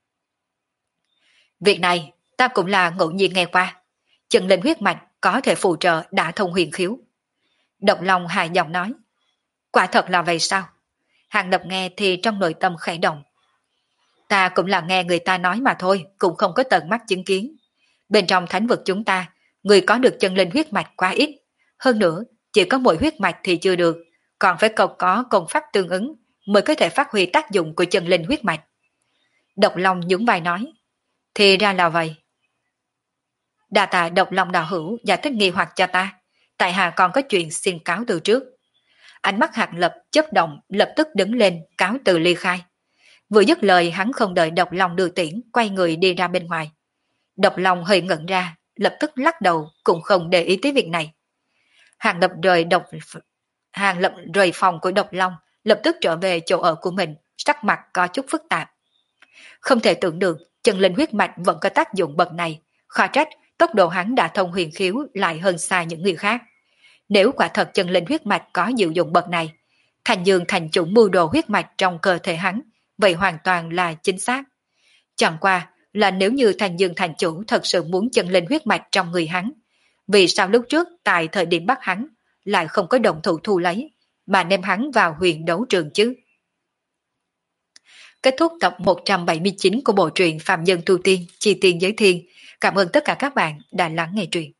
Việc này, ta cũng là ngẫu nhiên nghe qua. Chân linh huyết mạch có thể phụ trợ đả thông huyền khiếu. Độc Long hài giọng nói. Quả thật là vậy sao? Hàng Lập nghe thì trong nội tâm khẽ động. Ta cũng là nghe người ta nói mà thôi, cũng không có tận mắt chứng kiến. Bên trong thánh vực chúng ta, người có được chân linh huyết mạch quá ít. Hơn nữa, chỉ có mỗi huyết mạch thì chưa được, còn phải cầu có công pháp tương ứng mới có thể phát huy tác dụng của chân linh huyết mạch. Độc Long nhún vai nói. Thì ra là vậy. Đa tạ Độc Long đạo hữu giải thích nghi hoặc cho ta. Tại hạ còn có chuyện xin cáo từ trước. Ánh mắt Hạc Lập chớp động, lập tức đứng lên cáo từ ly khai. Vừa dứt lời hắn không đợi Độc Long đưa tiễn, quay người đi ra bên ngoài. Độc Long hơi ngẩn ra, lập tức lắc đầu, cũng không để ý tới việc này. Hàng Lập rời phòng của Độc Long, lập tức trở về chỗ ở của mình, sắc mặt có chút phức tạp. Không thể tưởng được, chân linh huyết mạch vẫn có tác dụng bậc này, khó trách tốc độ hắn đã thông huyền khiếu lại hơn xa những người khác. Nếu quả thật chân linh huyết mạch có diệu dụng bậc này, Thành Dương thành chủ mưu đồ huyết mạch trong cơ thể hắn, vậy hoàn toàn là chính xác. Chẳng qua là nếu như Thành Dương thành chủ thật sự muốn chân linh huyết mạch trong người hắn, vì sao lúc trước tại thời điểm bắt hắn lại không có động thủ thu lấy, mà đem hắn vào huyền đấu trường chứ? Kết thúc tập 179 của bộ truyện Phạm Nhân Tu Tiên, Chi Tiên Giới Thiên. Cảm ơn tất cả các bạn đã lắng nghe truyện.